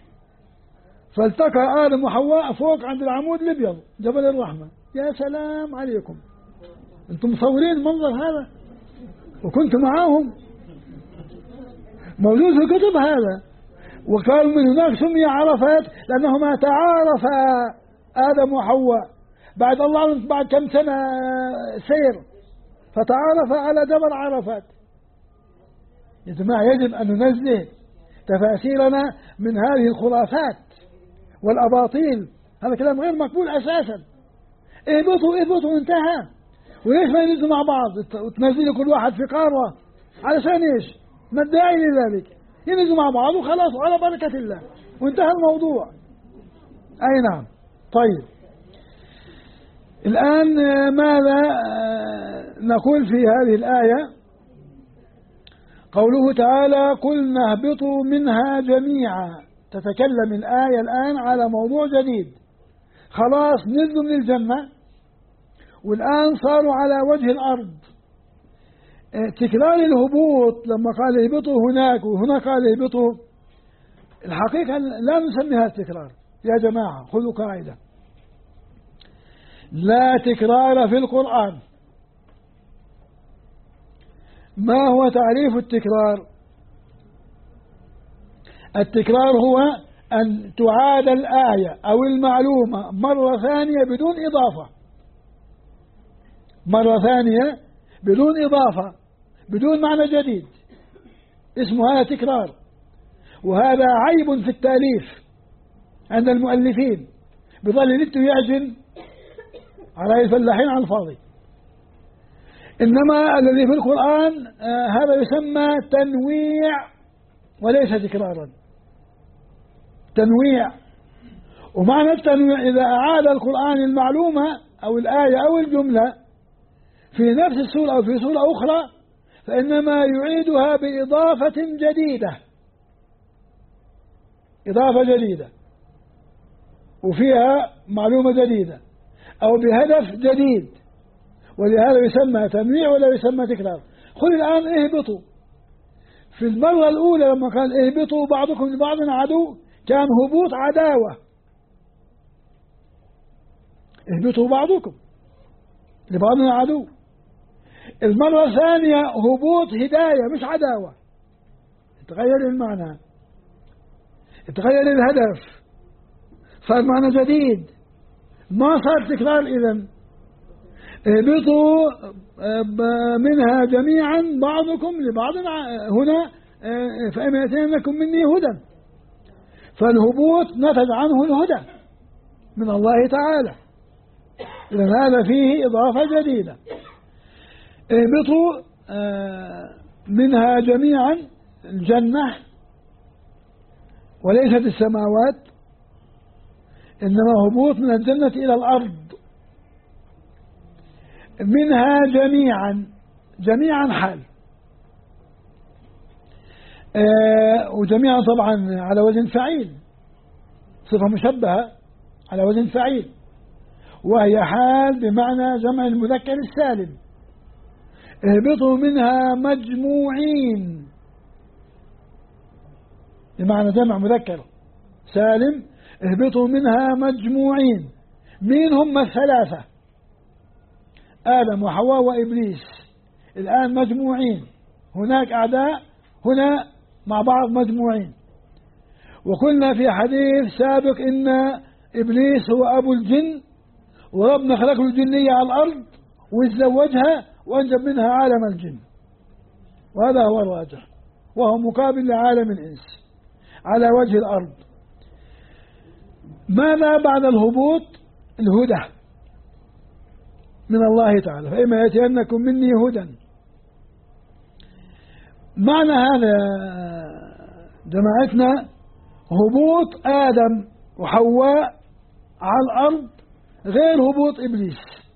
فالتقى آدم وحواء فوق عند العمود الابيض جبل الرحمة. يا سلام عليكم، انتم مصورين المنظر هذا وكنتم معاهم، موجود في الكتب هذا. وقالوا من هناك سمي عرفات لأنهما تعارفا آدم وحواء بعد كم سنة سير، فتعارفا على جبل عرفات. يا جماعة يجب أن ننزه تفاسيرنا من هذه الخرافات والأباطيل، هذا كلام غير مقبول أساسا. اهبطوا انتهى. وليش ما ينزلوا مع بعض وتنزلوا كل واحد في قارة؟ علشان ايش؟ ما الداعي لذلك؟ ينزلوا مع بعض وخلاص وعلى بركة الله وانتهى الموضوع. أي نعم. طيب الآن ماذا نقول في هذه الآية؟ قوله تعالى قلنا اهبطوا منها جميعا. تتكلم الآية الآن على موضوع جديد. خلاص نزلوا من الجنة والآن صاروا على وجه الأرض. تكرار الهبوط لما قال اهبطوا هناك وهنا قال اهبطوا، الحقيقة لا نسميها تكرار يا جماعة. خذوا قاعدة: لا تكرار في القرآن. ما هو تعريف التكرار؟ التكرار هو أن تعاد الآية أو المعلومة مرة ثانية بدون إضافة، مرة ثانية بدون إضافة، بدون معنى جديد، اسمه هذا تكرار. وهذا عيب في التأليف عند المؤلفين، بظل نتو يعجن على الفلاحين على الفاضي. إنما الذي في القرآن هذا يسمى تنويع وليس تكرارا. تنويع. ومعنى التنويع إذا أعاد القرآن المعلومة أو الآية أو الجملة في نفس السورة أو في سورة أخرى فإنما يعيدها بإضافة جديدة، إضافة جديدة وفيها معلومة جديدة أو بهدف جديد، ولهذا يسمى تنويع ولا يسمى تكرار. خذ الآن اهبطوا. في المرة الأولى لما قال اهبطوا بعضكم لبعض عدو كان هبوط عداوة، اهبطوا بعضكم لبعض عدو. المرة الثانية هبوط هداية مش عداوة، تغير المعنى، تغير الهدف، صار معنى جديد، ما صار تكرار. إذن اهبطوا منها جميعا بعضكم لبعض هنا فإما يأتينكم مني هدى، فالهبوط نتج عنه الهدى من الله تعالى. إذن هذا فيه إضافة جديدة. اهبطوا منها جميعا الجنة وليست السماوات، إنما هبوط من الجنة إلى الأرض. منها جميعا، جميعا حال، وجميعا طبعا على وزن فعيل، صفة مشبهة على وزن فعيل، وهي حال بمعنى جمع المذكر السالم. اهبطوا منها مجموعين بمعنى جمع مذكر سالم. اهبطوا منها مجموعين. مين هم الثلاثة؟ آدم وحواء وإبليس، الآن مجموعين. هناك أعداء، هنا مع بعض مجموعين. وقلنا في حديث سابق إن إبليس هو أبو الجن، وربنا خلق له الجنية على الأرض وتزوجها وأنجب منها عالم الجن، وهذا هو الراجح، وهو مقابل لعالم الإنس على وجه الأرض. ماذا بعد الهبوط؟ الهدى من الله تعالى، فإما يأتينكم مني هدى. معنى هذا جماعتنا هبوط آدم وحواء على الأرض غير هبوط إبليس،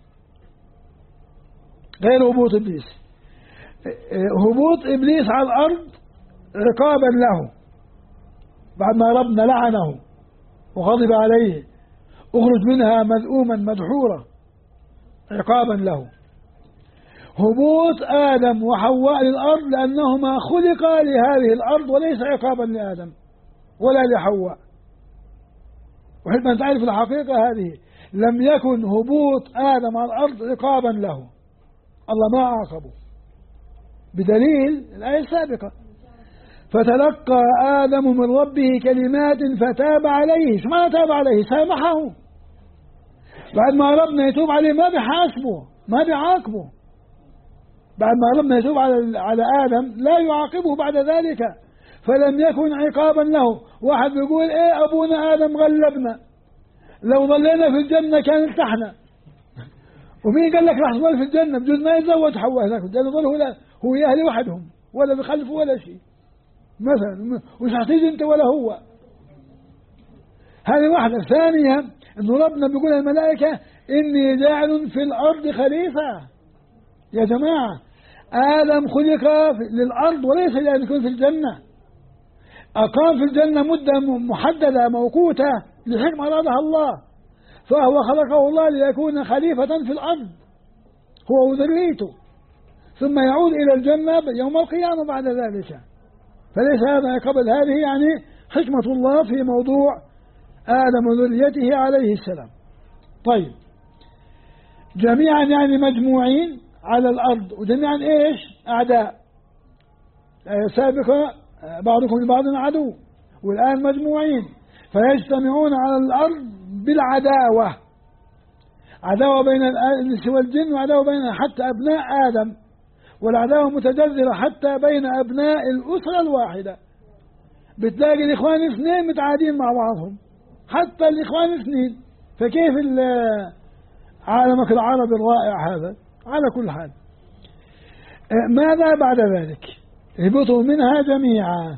غير هبوط إبليس. هبوط إبليس على الأرض عقابا له بعد ما ربنا لعنه وغضب عليه، اخرج منها مذءوما مدحورا، عقابا له. هبوط آدم وحواء للأرض لأنهما خلقا لهذه الأرض وليس عقابا لآدم ولا لحواء. وحيث أن تعرف الحقيقة هذه، لم يكن هبوط آدم على الأرض عقابا له، الله ما عاقبه، بدليل الآية السابقة: فتلقى آدم من ربه كلمات فتاب عليه. شو معنى تاب عليه؟ سامحه. بعد ما ربنا يتوب عليه ما بيحاسبه، ما بيعاقبه. بعد ما ربنا يتوب على آدم لا يعاقبه بعد ذلك، فلم يكن عقابا له. واحد بيقول ايه أبونا آدم غلبنا، لو ظلينا في الجنة كان ارتحنا. ومين قال لك راح تظل في الجنة؟ بجوز ما يتزوج حواء هناك، لأنه ظل هو أهلي وحدهم ولا بيخلفوا ولا شيء مثلا، وش هتيجي انت ولا هو. هذه واحدة. ثانية انه ربنا بيقول للملائكة اني جاعل في الارض خليفة. يا جماعة، آدم خلق للأرض وليس لأن يكون في الجنة. أقام في الجنة مدة محددة موقوتة لحكمة أرادها الله، فهو خلقه الله ليكون خليفة في الأرض هو وذريته، ثم يعود إلى الجنة يوم القيامة بعد ذلك. فليس هذا قبل هذه يعني حكمة الله في موضوع آدم وذريته عليه السلام. طيب، جميعا يعني مجموعين على الأرض، وجميعا إيش؟ أعداء. سابقا بعضكم لبعض عدو، والآن مجموعين فيجتمعون على الأرض بالعداوة، عداوة بين الإنس والجن، وعداوة بين حتى أبناء آدم، والعداوة متجذرة حتى بين أبناء الأسرة الواحدة. بتلاقي الإخوان اثنين متعادين مع بعضهم، حتى الإخوان اثنين، فكيف عالمك العربي الرائع هذا؟ على كل حال، ماذا بعد ذلك؟ اهبطوا منها جميعا،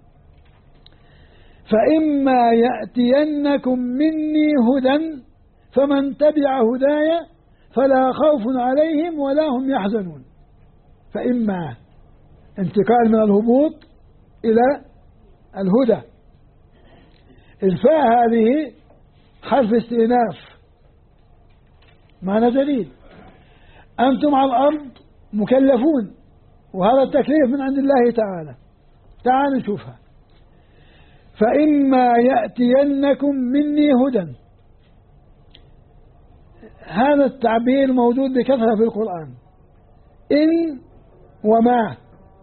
فإما يأتينكم مني هدى فمن تبع هداي فلا خوف عليهم ولا هم يحزنون. فإما انتقال من الهبوط إلى الهدى. الفاء هذه حرف استئناف معنى جديد. أنتم على الأرض مكلفون، وهذا التكليف من عند الله تعالى. تعالوا نشوفها. فإما يأتينكم مني هدى، هذا التعبير موجود بكثرة في القرآن. إن وما،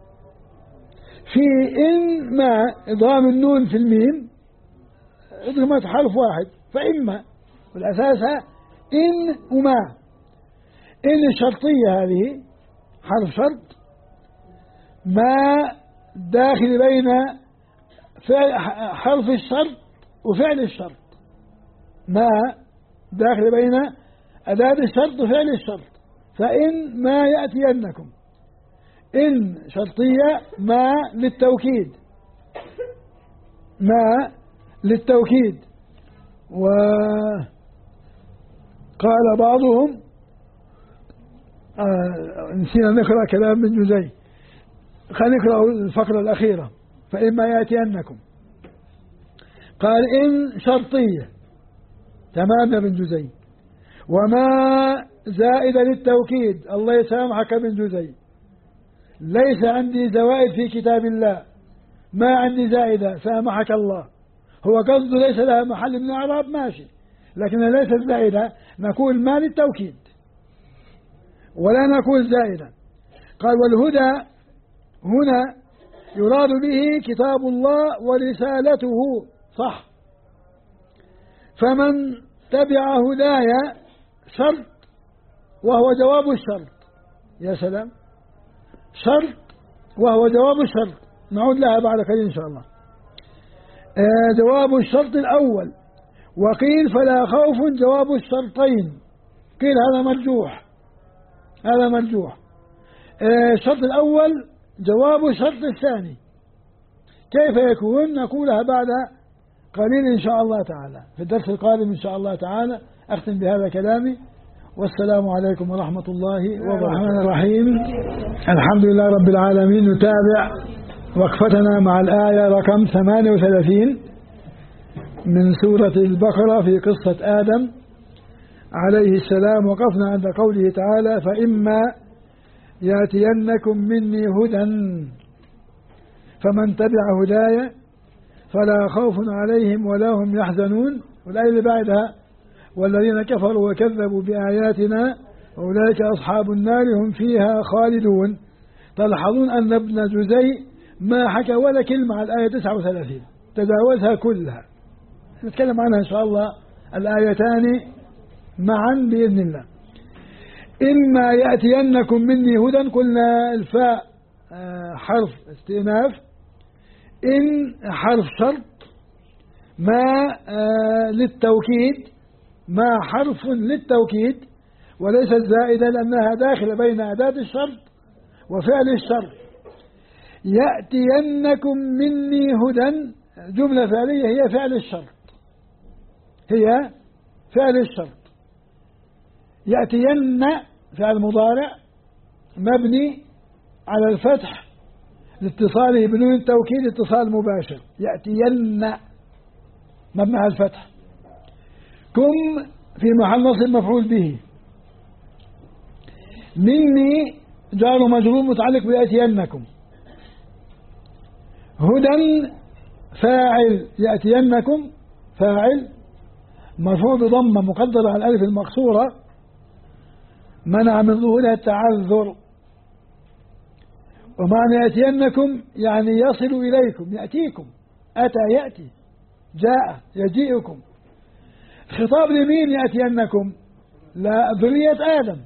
في إن ما إضغام النون في الميم إضغمت حرف واحد، فإما والأساسها إن وما. إن الشرطية هذه حرف شرط، ما داخل بين حرف الشرط وفعل الشرط، ما داخل بين أداة الشرط وفعل الشرط. فإن ما يأتينكم، إن شرطية، ما للتوكيد، ما للتوكيد. وقال بعضهم نسينا نقرأ كلام ابن جزي، خلينا نقرأ الفقرة الأخيرة. فإما يأتينكم، قال إن شرطية، تمام يا ابن جزي. وما زائدة للتوكيد، الله يسامحك ابن جزي، ليس عندي زوائد في كتاب الله، ما عندي زائدة سامحك الله. هو قصده ليس لها محل من الإعراب، ماشي، لكن ليست زائدة، نقول ما للتوكيد ولا نقول زائدة. قال والهدى هنا يراد به كتاب الله ورسالته، صح. فمن تبع هدايا شرط وهو جواب الشرط، يا سلام، شرط وهو جواب الشرط، نعود لها بعد قليل إن شاء الله. جواب الشرط الأول. وقيل فلا خوف جواب الشرطين، قيل هذا مرجوح، هذا مرجوح. الشرط الأول جواب الشرط الثاني، كيف يكون؟ نقولها بعد قليل إن شاء الله تعالى، في الدرس القادم إن شاء الله تعالى. أختم بهذا كلامي، والسلام عليكم ورحمة الله وبركاته. الرحيم. الحمد لله رب العالمين. نتابع وقفتنا مع الآية رقم 38 من سورة البقرة في قصة آدم عليه السلام. وقفنا عند قوله تعالى فإما يأتينكم مني هدى فمن تبع هدايا فلا خوف عليهم ولا هم يحزنون. والآية اللي بعدها والذين كفروا وكذبوا بآياتنا أولئك أصحاب النار هم فيها خالدون. تلاحظون أن ابن جزي ما حكى ولا كلمة على الآية 39، تجاوزها كلها. نتكلم عنها إن شاء الله الآيتان معا بإذن الله. إما يأتينكم مني هدى، قلنا الفاء حرف استئناف، إن حرف شرط، ما للتوكيد، ما حرف للتوكيد وليست زائدة لأنها داخلة بين أداة الشرط وفعل الشرط. يأتينكم مني هدى جملة فعلية هي فعل الشرط، هي فعل الشرط. يأتين فعل مضارع مبني على الفتح لاتصاله بنون التوكيد اتصال مباشر. يأتين مبني على الفتح. كم في محل نصب مفعول به. مني جار مجرور متعلق بيأتينكم. هدى فاعل، يأتينكم فاعل مرفوع بضمة مقدرة على الألف المقصورة منع من ظهورها التعذر. ومعنى يأتينكم يعني يصل إليكم، يأتيكم، أتى يأتي، جاء يجيئكم. خطاب لمين يأتينكم؟ لا، ذرية آدم.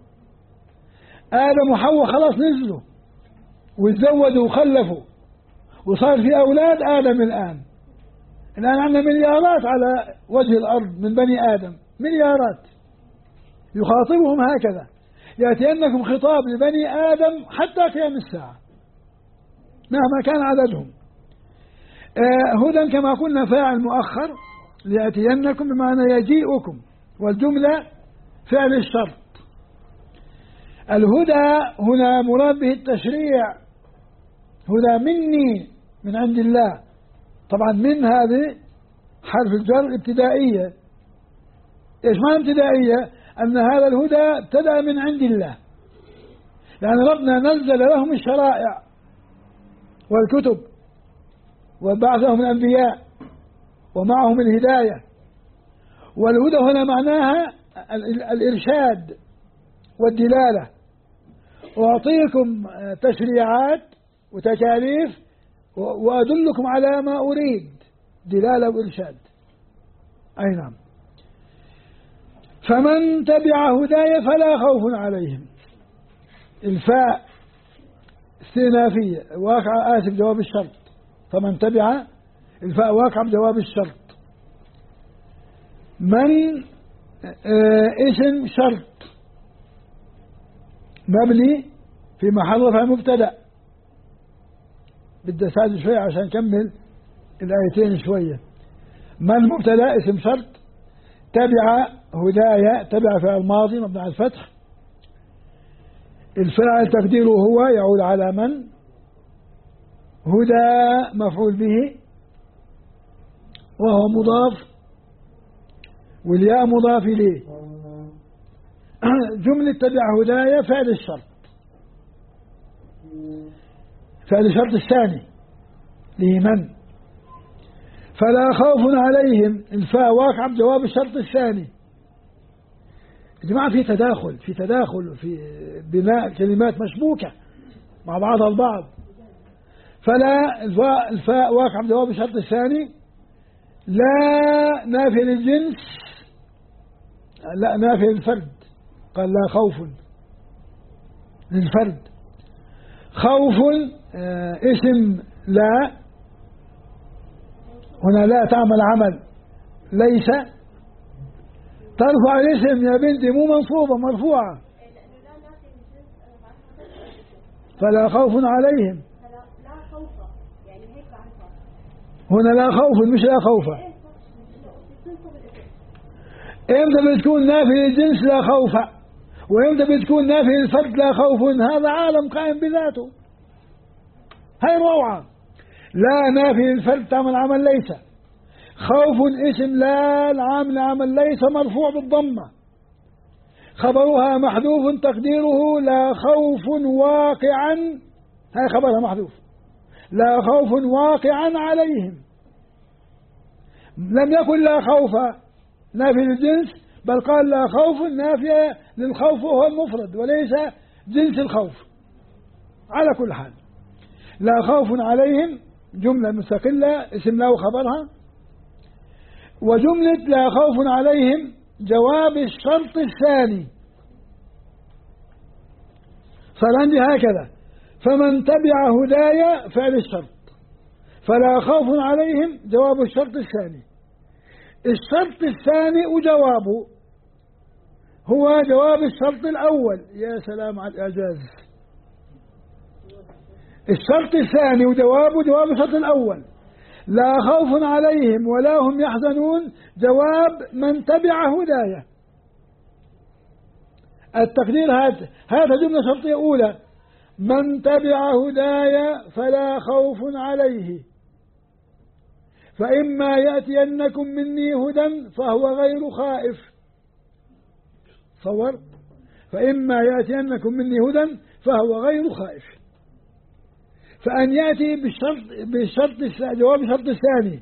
آدم وحواء خلاص نزلوا وتزودوا وخلفوا وصار في أولاد آدم. الآن عندنا مليارات على وجه الأرض من بني آدم، مليارات. يخاطبهم هكذا، يأتينكم خطاب لبني آدم حتى قيام الساعة مهما كان عددهم. هدى كما قلنا فاعل مؤخر، ليأتينكم بمعنى يجيئكم، والجملة فعل الشرط. الهدى هنا مراد به التشريع، هدى مني من عند الله. طبعا من هذه حرف الجر ابتدائية. ايش معنى ابتدائية؟ أن هذا الهدى ابتدأ من عند الله، لأن ربنا نزل لهم الشرائع والكتب وبعثهم الأنبياء ومعهم الهداية. والهدى هنا معناها الإرشاد والدلالة. أعطيكم تشريعات وتكاليف وأدلكم على ما أريد، دلالة وإرشاد. أي نعم. فمن تبع هدايا فلا خوف عليهم. الفاء استئنافية واقع، جواب الشرط. فمن تبع الفاء واقع بجواب الشرط. من اسم شرط مبني في محل رفع مبتدأ. بدي أساعد شوية عشان نكمل الآيتين شوية. ما المبتدأ؟ اسم شرط تبع هدايا، تبع فعل ماضي مبني على الفتح، الفاعل تقديره هو يعود على من، هدى مفعول به وهو مضاف والياء مضاف إليه. جملة تبع هدايا فعل الشرط، فعل الشرط الثاني لمن، فلا خوف عليهم، الفاء واقع بجواب الشرط الثاني. يا جماعة في تداخل في بناء كلمات مشبوكة مع بعضها البعض. فلا الفاء واقع بجواب الشرط الثاني، لا نافي للجنس، لا نافي للفرد، قال لا خوف للفرد. خوف اسم لا، هنا لا تعمل عمل ليس، ترفع الاسم يا بنتي مو منصوبة مرفوعة. فلا خوف عليهم، هنا لا خوف مش لا خوف. امتى بتكون نافي للجنس لا خوف، وامتى بتكون نافي للفرد لا خوف؟ هذا عالم قائم بذاته. هاي روعة. لا نافي للفرد تعمل عمل ليس، خوف اسم لا العامل عمل ليس مرفوع بالضمة، خبرها محذوف تقديره لا خوف واقعا، هاي خبرها محذوف، لا خوف واقعا عليهم. لم يكن لا خوف نافي للجنس، بل قال لا خوف نافية للخوف وهو المفرد وليس جنس الخوف. على كل حال لا خوف عليهم جملة مستقلة اسم لا وخبرها، وجملة لا خوف عليهم جواب الشرط الثاني. صار عندي هكذا: فمن تبع هدايا فعل الشرط، فلا خوف عليهم جواب الشرط الثاني. الشرط الثاني وجوابه هو جواب الشرط الأول. يا سلام على الإعجاز! الشرط الثاني وجوابه جواب الشرط الأول. لا خوف عليهم ولا هم يحزنون جواب من تبع هدايا. التقدير هذا جملة شرطية أولى: من تبع هدايا فلا خوف عليه، فإما يأتينكم مني هدى فهو غير خائف. صور: فإما يأتينكم مني هدى فهو غير خائف. فأن يأتي بالشرط جواب الشرط الثاني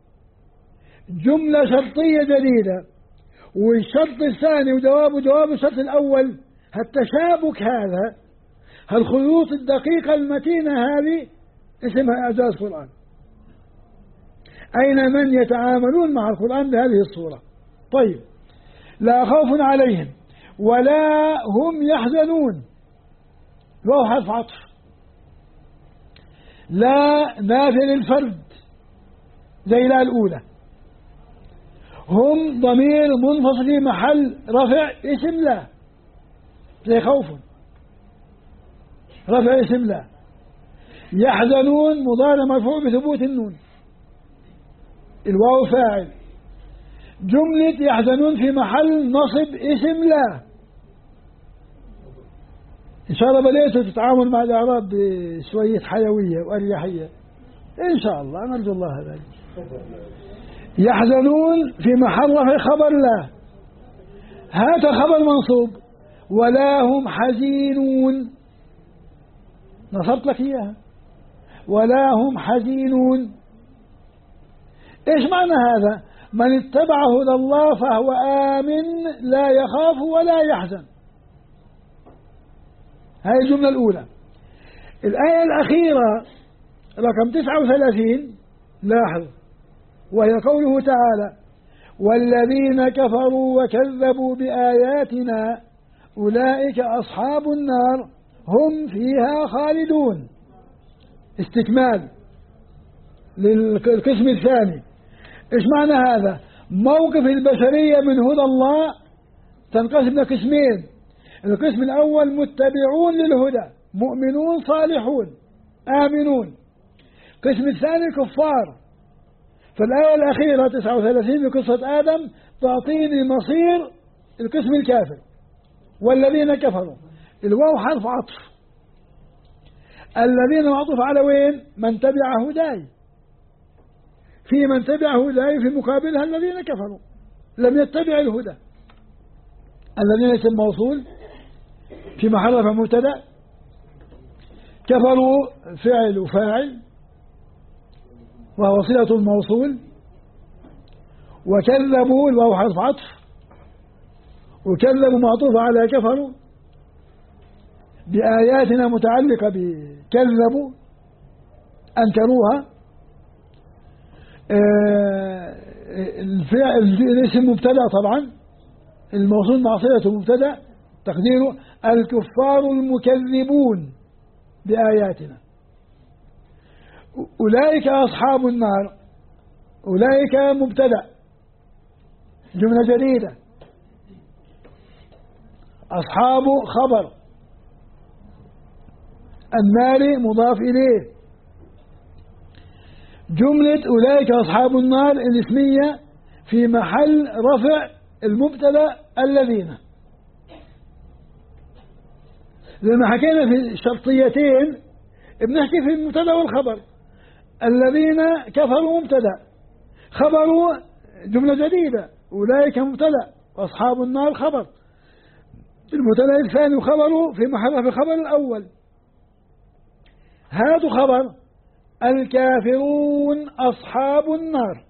جملة شرطية جديدة، والشرط الثاني وجوابه جواب الشرط الأول، هالتشابك هذا، هالخيوط الدقيقة المتينة هذه اسمها إعجاز قرآن. أين من يتعاملون مع القرآن بهذه الصورة؟ طيب، لا خوف عليهم ولا هم يحزنون، وهو حرف عطف. لا نافي للفرد زي لا الأولى، هم ضمير منفصل في محل رفع اسم لا زي خوف، رفع اسم لا. يحزنون مضارع مرفوع بثبوت النون، الواو فاعل. جملة يحزنون في محل نصب اسم لا. إن شاء الله بليتوا تتعامل مع الإعراب بشوية حيوية وأريحية إن شاء الله، نرجو الله ذلك. يحزنون في محل رفع خبر لا، هذا خبر منصوب. ولا هم حزينون، نصبت لك إياها. ولا هم حزينون. إيش معنى هذا؟ من اتبع هدى الله فهو آمن لا يخاف ولا يحزن. هذه الجملة الأولى. الآية الأخيرة رقم 39 لاحظ، وهي قوله تعالى: والذين كفروا وكذبوا بآياتنا أولئك أصحاب النار هم فيها خالدون. استكمال للقسم الثاني. إيش معنى هذا؟ موقف البشرية من هدى الله تنقسم إلى قسمين. القسم الأول متبعون للهدى، مؤمنون صالحون آمنون. القسم الثاني كفار. فالآية الأخيرة 39 بقصة آدم تعطيني مصير القسم الكافر والذين كفروا. الواو حرف عطف، الذين معطوف على وين؟ من تبع هداي. في من تبع هداي في مقابلها الذين كفروا لم يتبع الهدى. الذين اسم موصول في محل رفع مبتدا، كفروا فعل وفاعل وهو صلة الموصول، وكذبوا الواو حرف عطف، وكذبوا معطوف على كفروا بآياتنا متعلقة بكذبوا أنكروها. الاسم مبتدا طبعا، الموصول مع صلة مبتدا، تقديره الكفار المكذبون بآياتنا. أولئك أصحاب النار، أولئك مبتدا جملة جديدة، أصحاب خبر، النار مضاف إليه. جملة أولئك أصحاب النار الاسمية في محل رفع المبتدا الذين، لما حكينا في الشرطيتين بنحكي في المبتدا والخبر. الذين كفروا مبتدا، خبروا جملة جديدة، أولئك مبتدا وأصحاب النار خبر. المبتدا الثاني وخبره في محل رفع الخبر الأول. هذا خبر الكافرون أصحاب النار.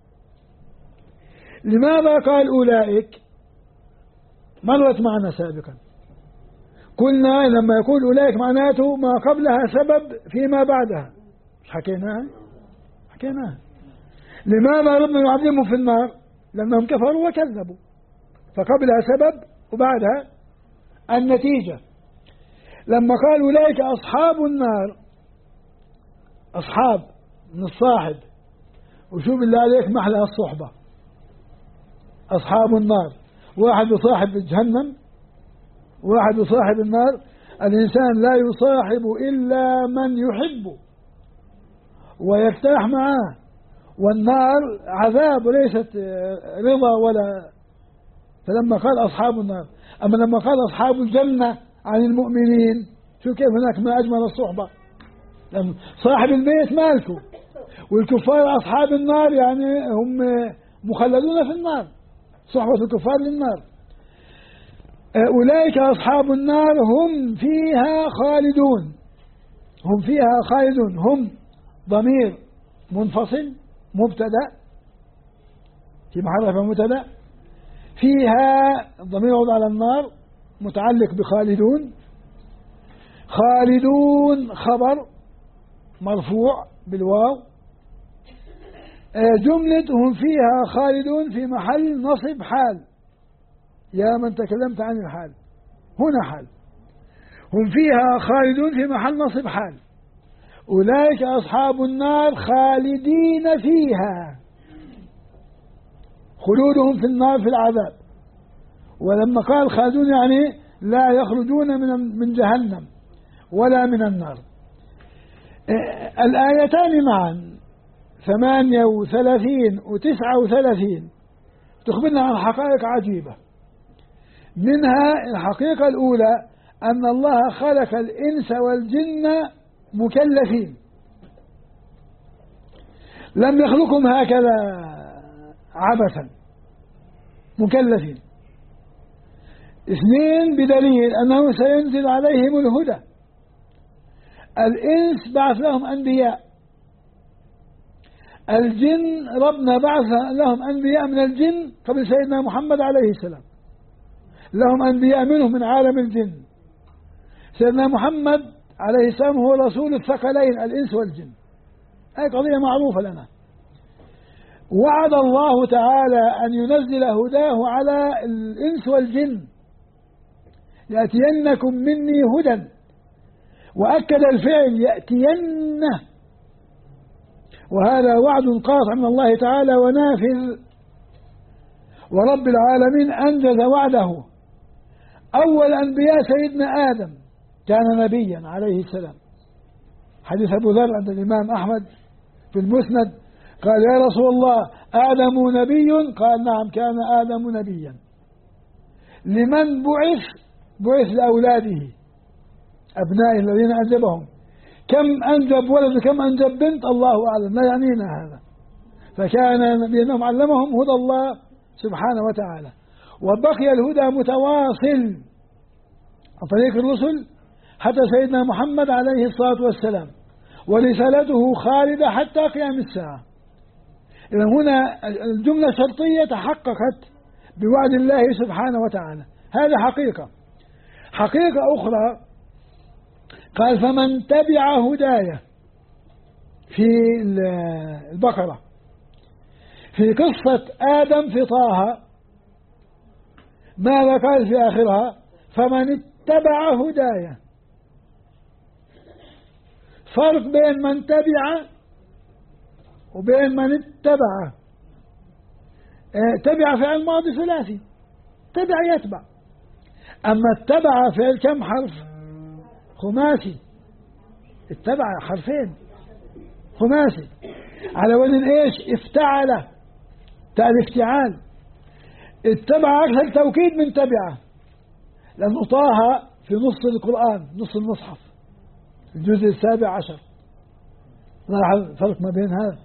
لماذا قال أولئك؟ مرت معنا سابقا، قلنا لما يقول أولئك معناته ما قبلها سبب فيما بعدها. مش حكيناها؟ حكيناها. لماذا ربنا يعذبهم في النار؟ لأنهم كفروا وكذبوا، فقبلها سبب وبعدها النتيجة. لما قال أولئك أصحاب النار، أصحاب من الصاحب، وشوف بالله عليك محلها الصحبة. أصحاب النار، واحد يصاحب جهنم واحد يصاحب النار. الإنسان لا يصاحب إلا من يحبه ويرتاح معاه، والنار عذاب وليست رضا ولا. فلما قال أصحاب النار، أما لما قال أصحاب الجنة عن المؤمنين، شو كيف هناك ما أجمل الصحبة. صاحب البيت مالكه، والكفار أصحاب النار يعني هم مخلدون في النار، صحبة الكفار للنار. أولئك أصحاب النار هم فيها خالدون. هم فيها خالدون، هم ضمير منفصل مبتدأ في محل رفع مبتدأ، فيها ضمير يعود على النار متعلق بخالدون. خالدون خبر مرفوع بالواو. جملة هم فيها خالدون في محل نصب حال، يا من تكلمت عن الحال، هنا حال. هم فيها خالدون في محل نصب حال. أولئك أصحاب النار خالدين فيها، خلودهم في النار في العذاب. ولما قال خالدون يعني لا يخرجون من جهنم ولا من النار. الآيتان معا 38 و39 تخبرنا عن حقائق عجيبة. منها الحقيقة الأولى أن الله خلق الإنس والجن مكلفين، لم يخلقهم هكذا عبثا، مكلفين. اثنين بدليل أنه سينزل عليهم الهدى. الإنس بعث لهم أنبياء، الجن ربنا بعث لهم أنبياء من الجن قبل سيدنا محمد عليه السلام، لهم أنبياء منهم من عالم الجن. سيدنا محمد عليه السلام هو رسول الثقلين الإنس والجن، هذه قضية معروفة لنا. وعد الله تعالى أن ينزل هداه على الإنس والجن، يأتينكم مني هدى، وأكد الفعل يأتينه، وهذا وعد قاطع من الله تعالى ونافذ، ورب العالمين أنجز وعده أول أنبياء سيدنا آدم كان نبيا عليه السلام. حديث أبو ذر عند الإمام أحمد في المسند قال يا رسول الله آدم نبي؟ قال نعم كان آدم نبيا. لمن بعث لأولاده أبنائه الذين أنجبهم. كم أنجب ولد وكم أنجب بنت الله أعلم، لا يعنينا هذا. فكان نبينا علمهم هدى الله سبحانه وتعالى، وبقي الهدى متواصل عن طريق الرسل حتى سيدنا محمد عليه الصلاة والسلام، ورسالته خالدة حتى قيام الساعة. إذا هنا الجملة الشرطية تحققت بوعد الله سبحانه وتعالى. هذا حقيقة. حقيقة أخرى قال فمن تبع هدايا في البقرة في قصة آدم في طه، ماذا قال في آخرها؟ فمن اتبع هدايا. فرق بين من تبع وبين من اتبع. تبع فعل ماضي ثلاثي، تبع يتبع. أما اتبع فعل كم حرف؟ خماسي. اتبع حرفين خماسي على وزن ايش؟ افتعل، تاء الافتعال. اتبع أكثر توكيد من تبعه، لأنه طه في نص القرآن، نص المصحف، الجزء 17. لاحظ الفرق ما بين هذا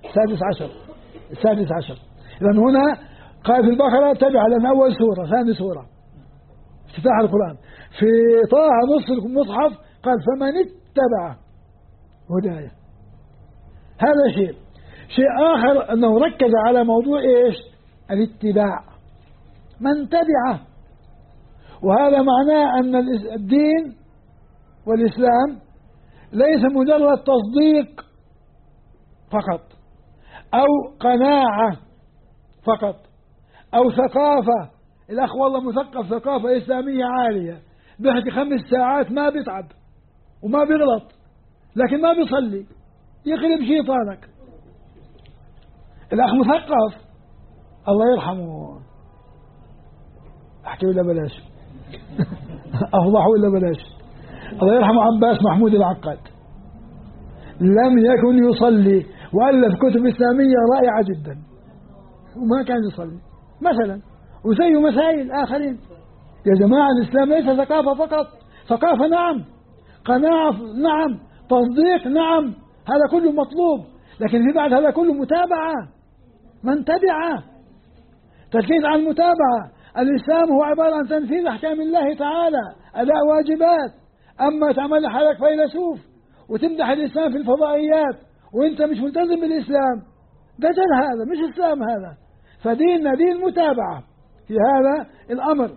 16 لأن هنا قال في البقرة تبع لأن أول سورة ثاني سورة افتتاح القرآن. في طه نص المصحف قال فمن اتبع هدايا. هذا شيء آخر أنه ركز على موضوع إيش؟ الاتباع. من تبعه، وهذا معناه أن الدين والإسلام ليس مجرد تصديق فقط أو قناعة فقط أو ثقافة. الأخ والله مثقف ثقافة إسلامية عالية، بيحكي 5 ساعات ما بيتعب وما بيغلط، لكن ما بيصلي، يقلب شيطانك. الأخ مثقف الله يرحمه، أحكي ولا بلاش؟ أفضح ولا بلاش؟ الله يرحمه عباس محمود العقاد، لم يكن يصلي وألف كتب إسلامية رائعة جدا وما كان يصلي مثلا، وزيه مسائل آخرين. يا جماعة الإسلام ليس ثقافة فقط، ثقافة نعم، قناعة نعم، تصديق نعم، هذا كله مطلوب، لكن في بعد هذا كله متابعة. من تبعه، تركيز على المتابعة. الإسلام هو عبارة عن تنفيذ أحكام الله تعالى، أداء واجبات. أما تعمل حالك فيلسوف وتمدح الإسلام في الفضائيات وإنت مش ملتزم بالإسلام، دجل، هذا مش إسلام هذا. فديننا دين متابعة في هذا الأمر.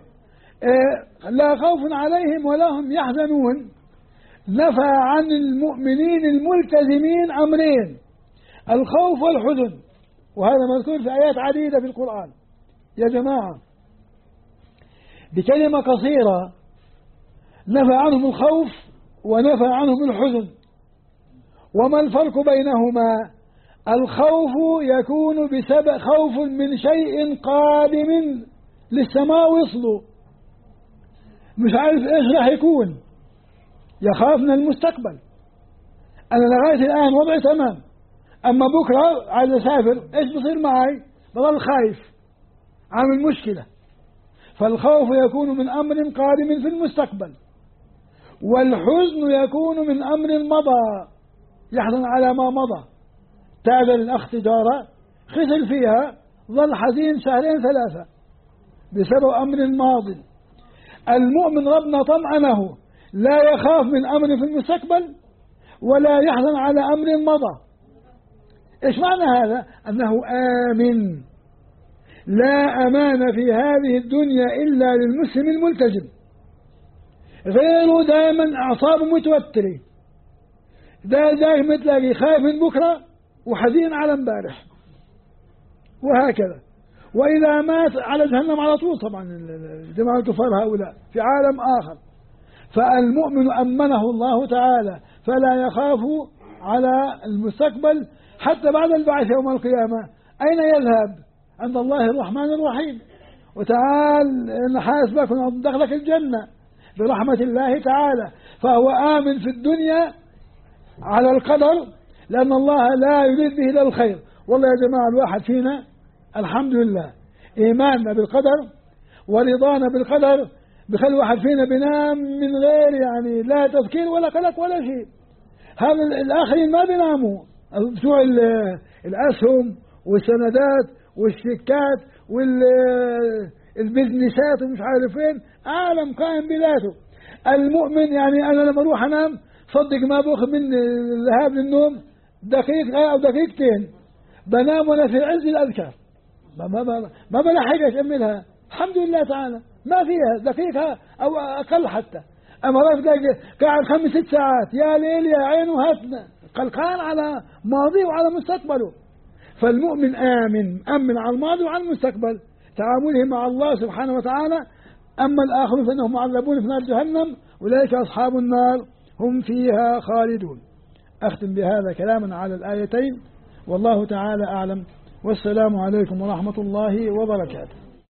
لا خوف عليهم ولا هم يحزنون نفى عن المؤمنين الملتزمين أمرين: الخوف والحزن، وهذا مذكور في آيات عديدة في القرآن. يا جماعة بكلمة قصيرة نفى عنهم الخوف ونفى عنهم الحزن. وما الفرق بينهما؟ الخوف يكون بسبب خوف من شيء قادم للسماء وصله، مش عارف ايش راح يكون، يخاف من المستقبل. انا لغاية الان وضعي تمام، اما بكرة عايز اسافر، ايش بصير معي؟ بضل خايف، عامل مشكلة. فالخوف يكون من امر قادم في المستقبل، والحزن يكون من امر مضى، يحزن على ما مضى. تابع الأخ تجارة خسر فيها، ظل حزين 2-3 بسبب أمر ماضي. المؤمن ربنا طمأنه، لا يخاف من أمر في المستقبل ولا يحزن على أمر مضى. إيش معنى هذا؟ أنه آمن. لا أمان في هذه الدنيا إلا للمسلم الملتزم، غيره دائما أعصابه متوترة، دائما تلاقي خايف من بكرة وحزين على امبارح، وهكذا. وإذا مات على جهنم على طول. طبعا الجماعة الكفار هؤلاء في عالم آخر. فالمؤمن أمنه الله تعالى فلا يخاف على المستقبل حتى بعد البعث يوم القيامة. أين يذهب؟ عند الله الرحمن الرحيم، وتعال نحاسبك وندخلك الجنة. برحمة الله تعالى، فهو آمن في الدنيا على القدر، لأن الله لا يريد به إلا الخير. والله يا جماعة الواحد فينا الحمد لله إيماننا بالقدر ورضانا بالقدر بخلي واحد فينا بينام من غير يعني لا تفكير ولا قلق ولا شيء. هذا الآخرين ما بيناموا، بتوع الأسهم والسندات والشيكات والبزنسات ومش عارف فين، عالم قائم بذاته. المؤمن يعني أنا لما أروح أنام صدق ما باخذ من الذهاب للنوم دقيقة أو دقيقتين، بنام وأنا في عز الأذكار، ما بلحقش أعملها الحمد لله تعالى، ما فيها دقيقة أو أقل حتى. أما رفض قاعد 5-6 ساعات يا ليل يا عين وهاتنا قلقان على ماضيه وعلى مستقبله. فالمؤمن أمن على الماضي وعلى المستقبل تعامله مع الله سبحانه وتعالى. أما الآخرون فإنهم معذبون في نار جهنم أولئك أصحاب النار هم فيها خالدون. أختم بهذا كلاما على الآيتين، والله تعالى أعلم، والسلام عليكم ورحمة الله وبركاته.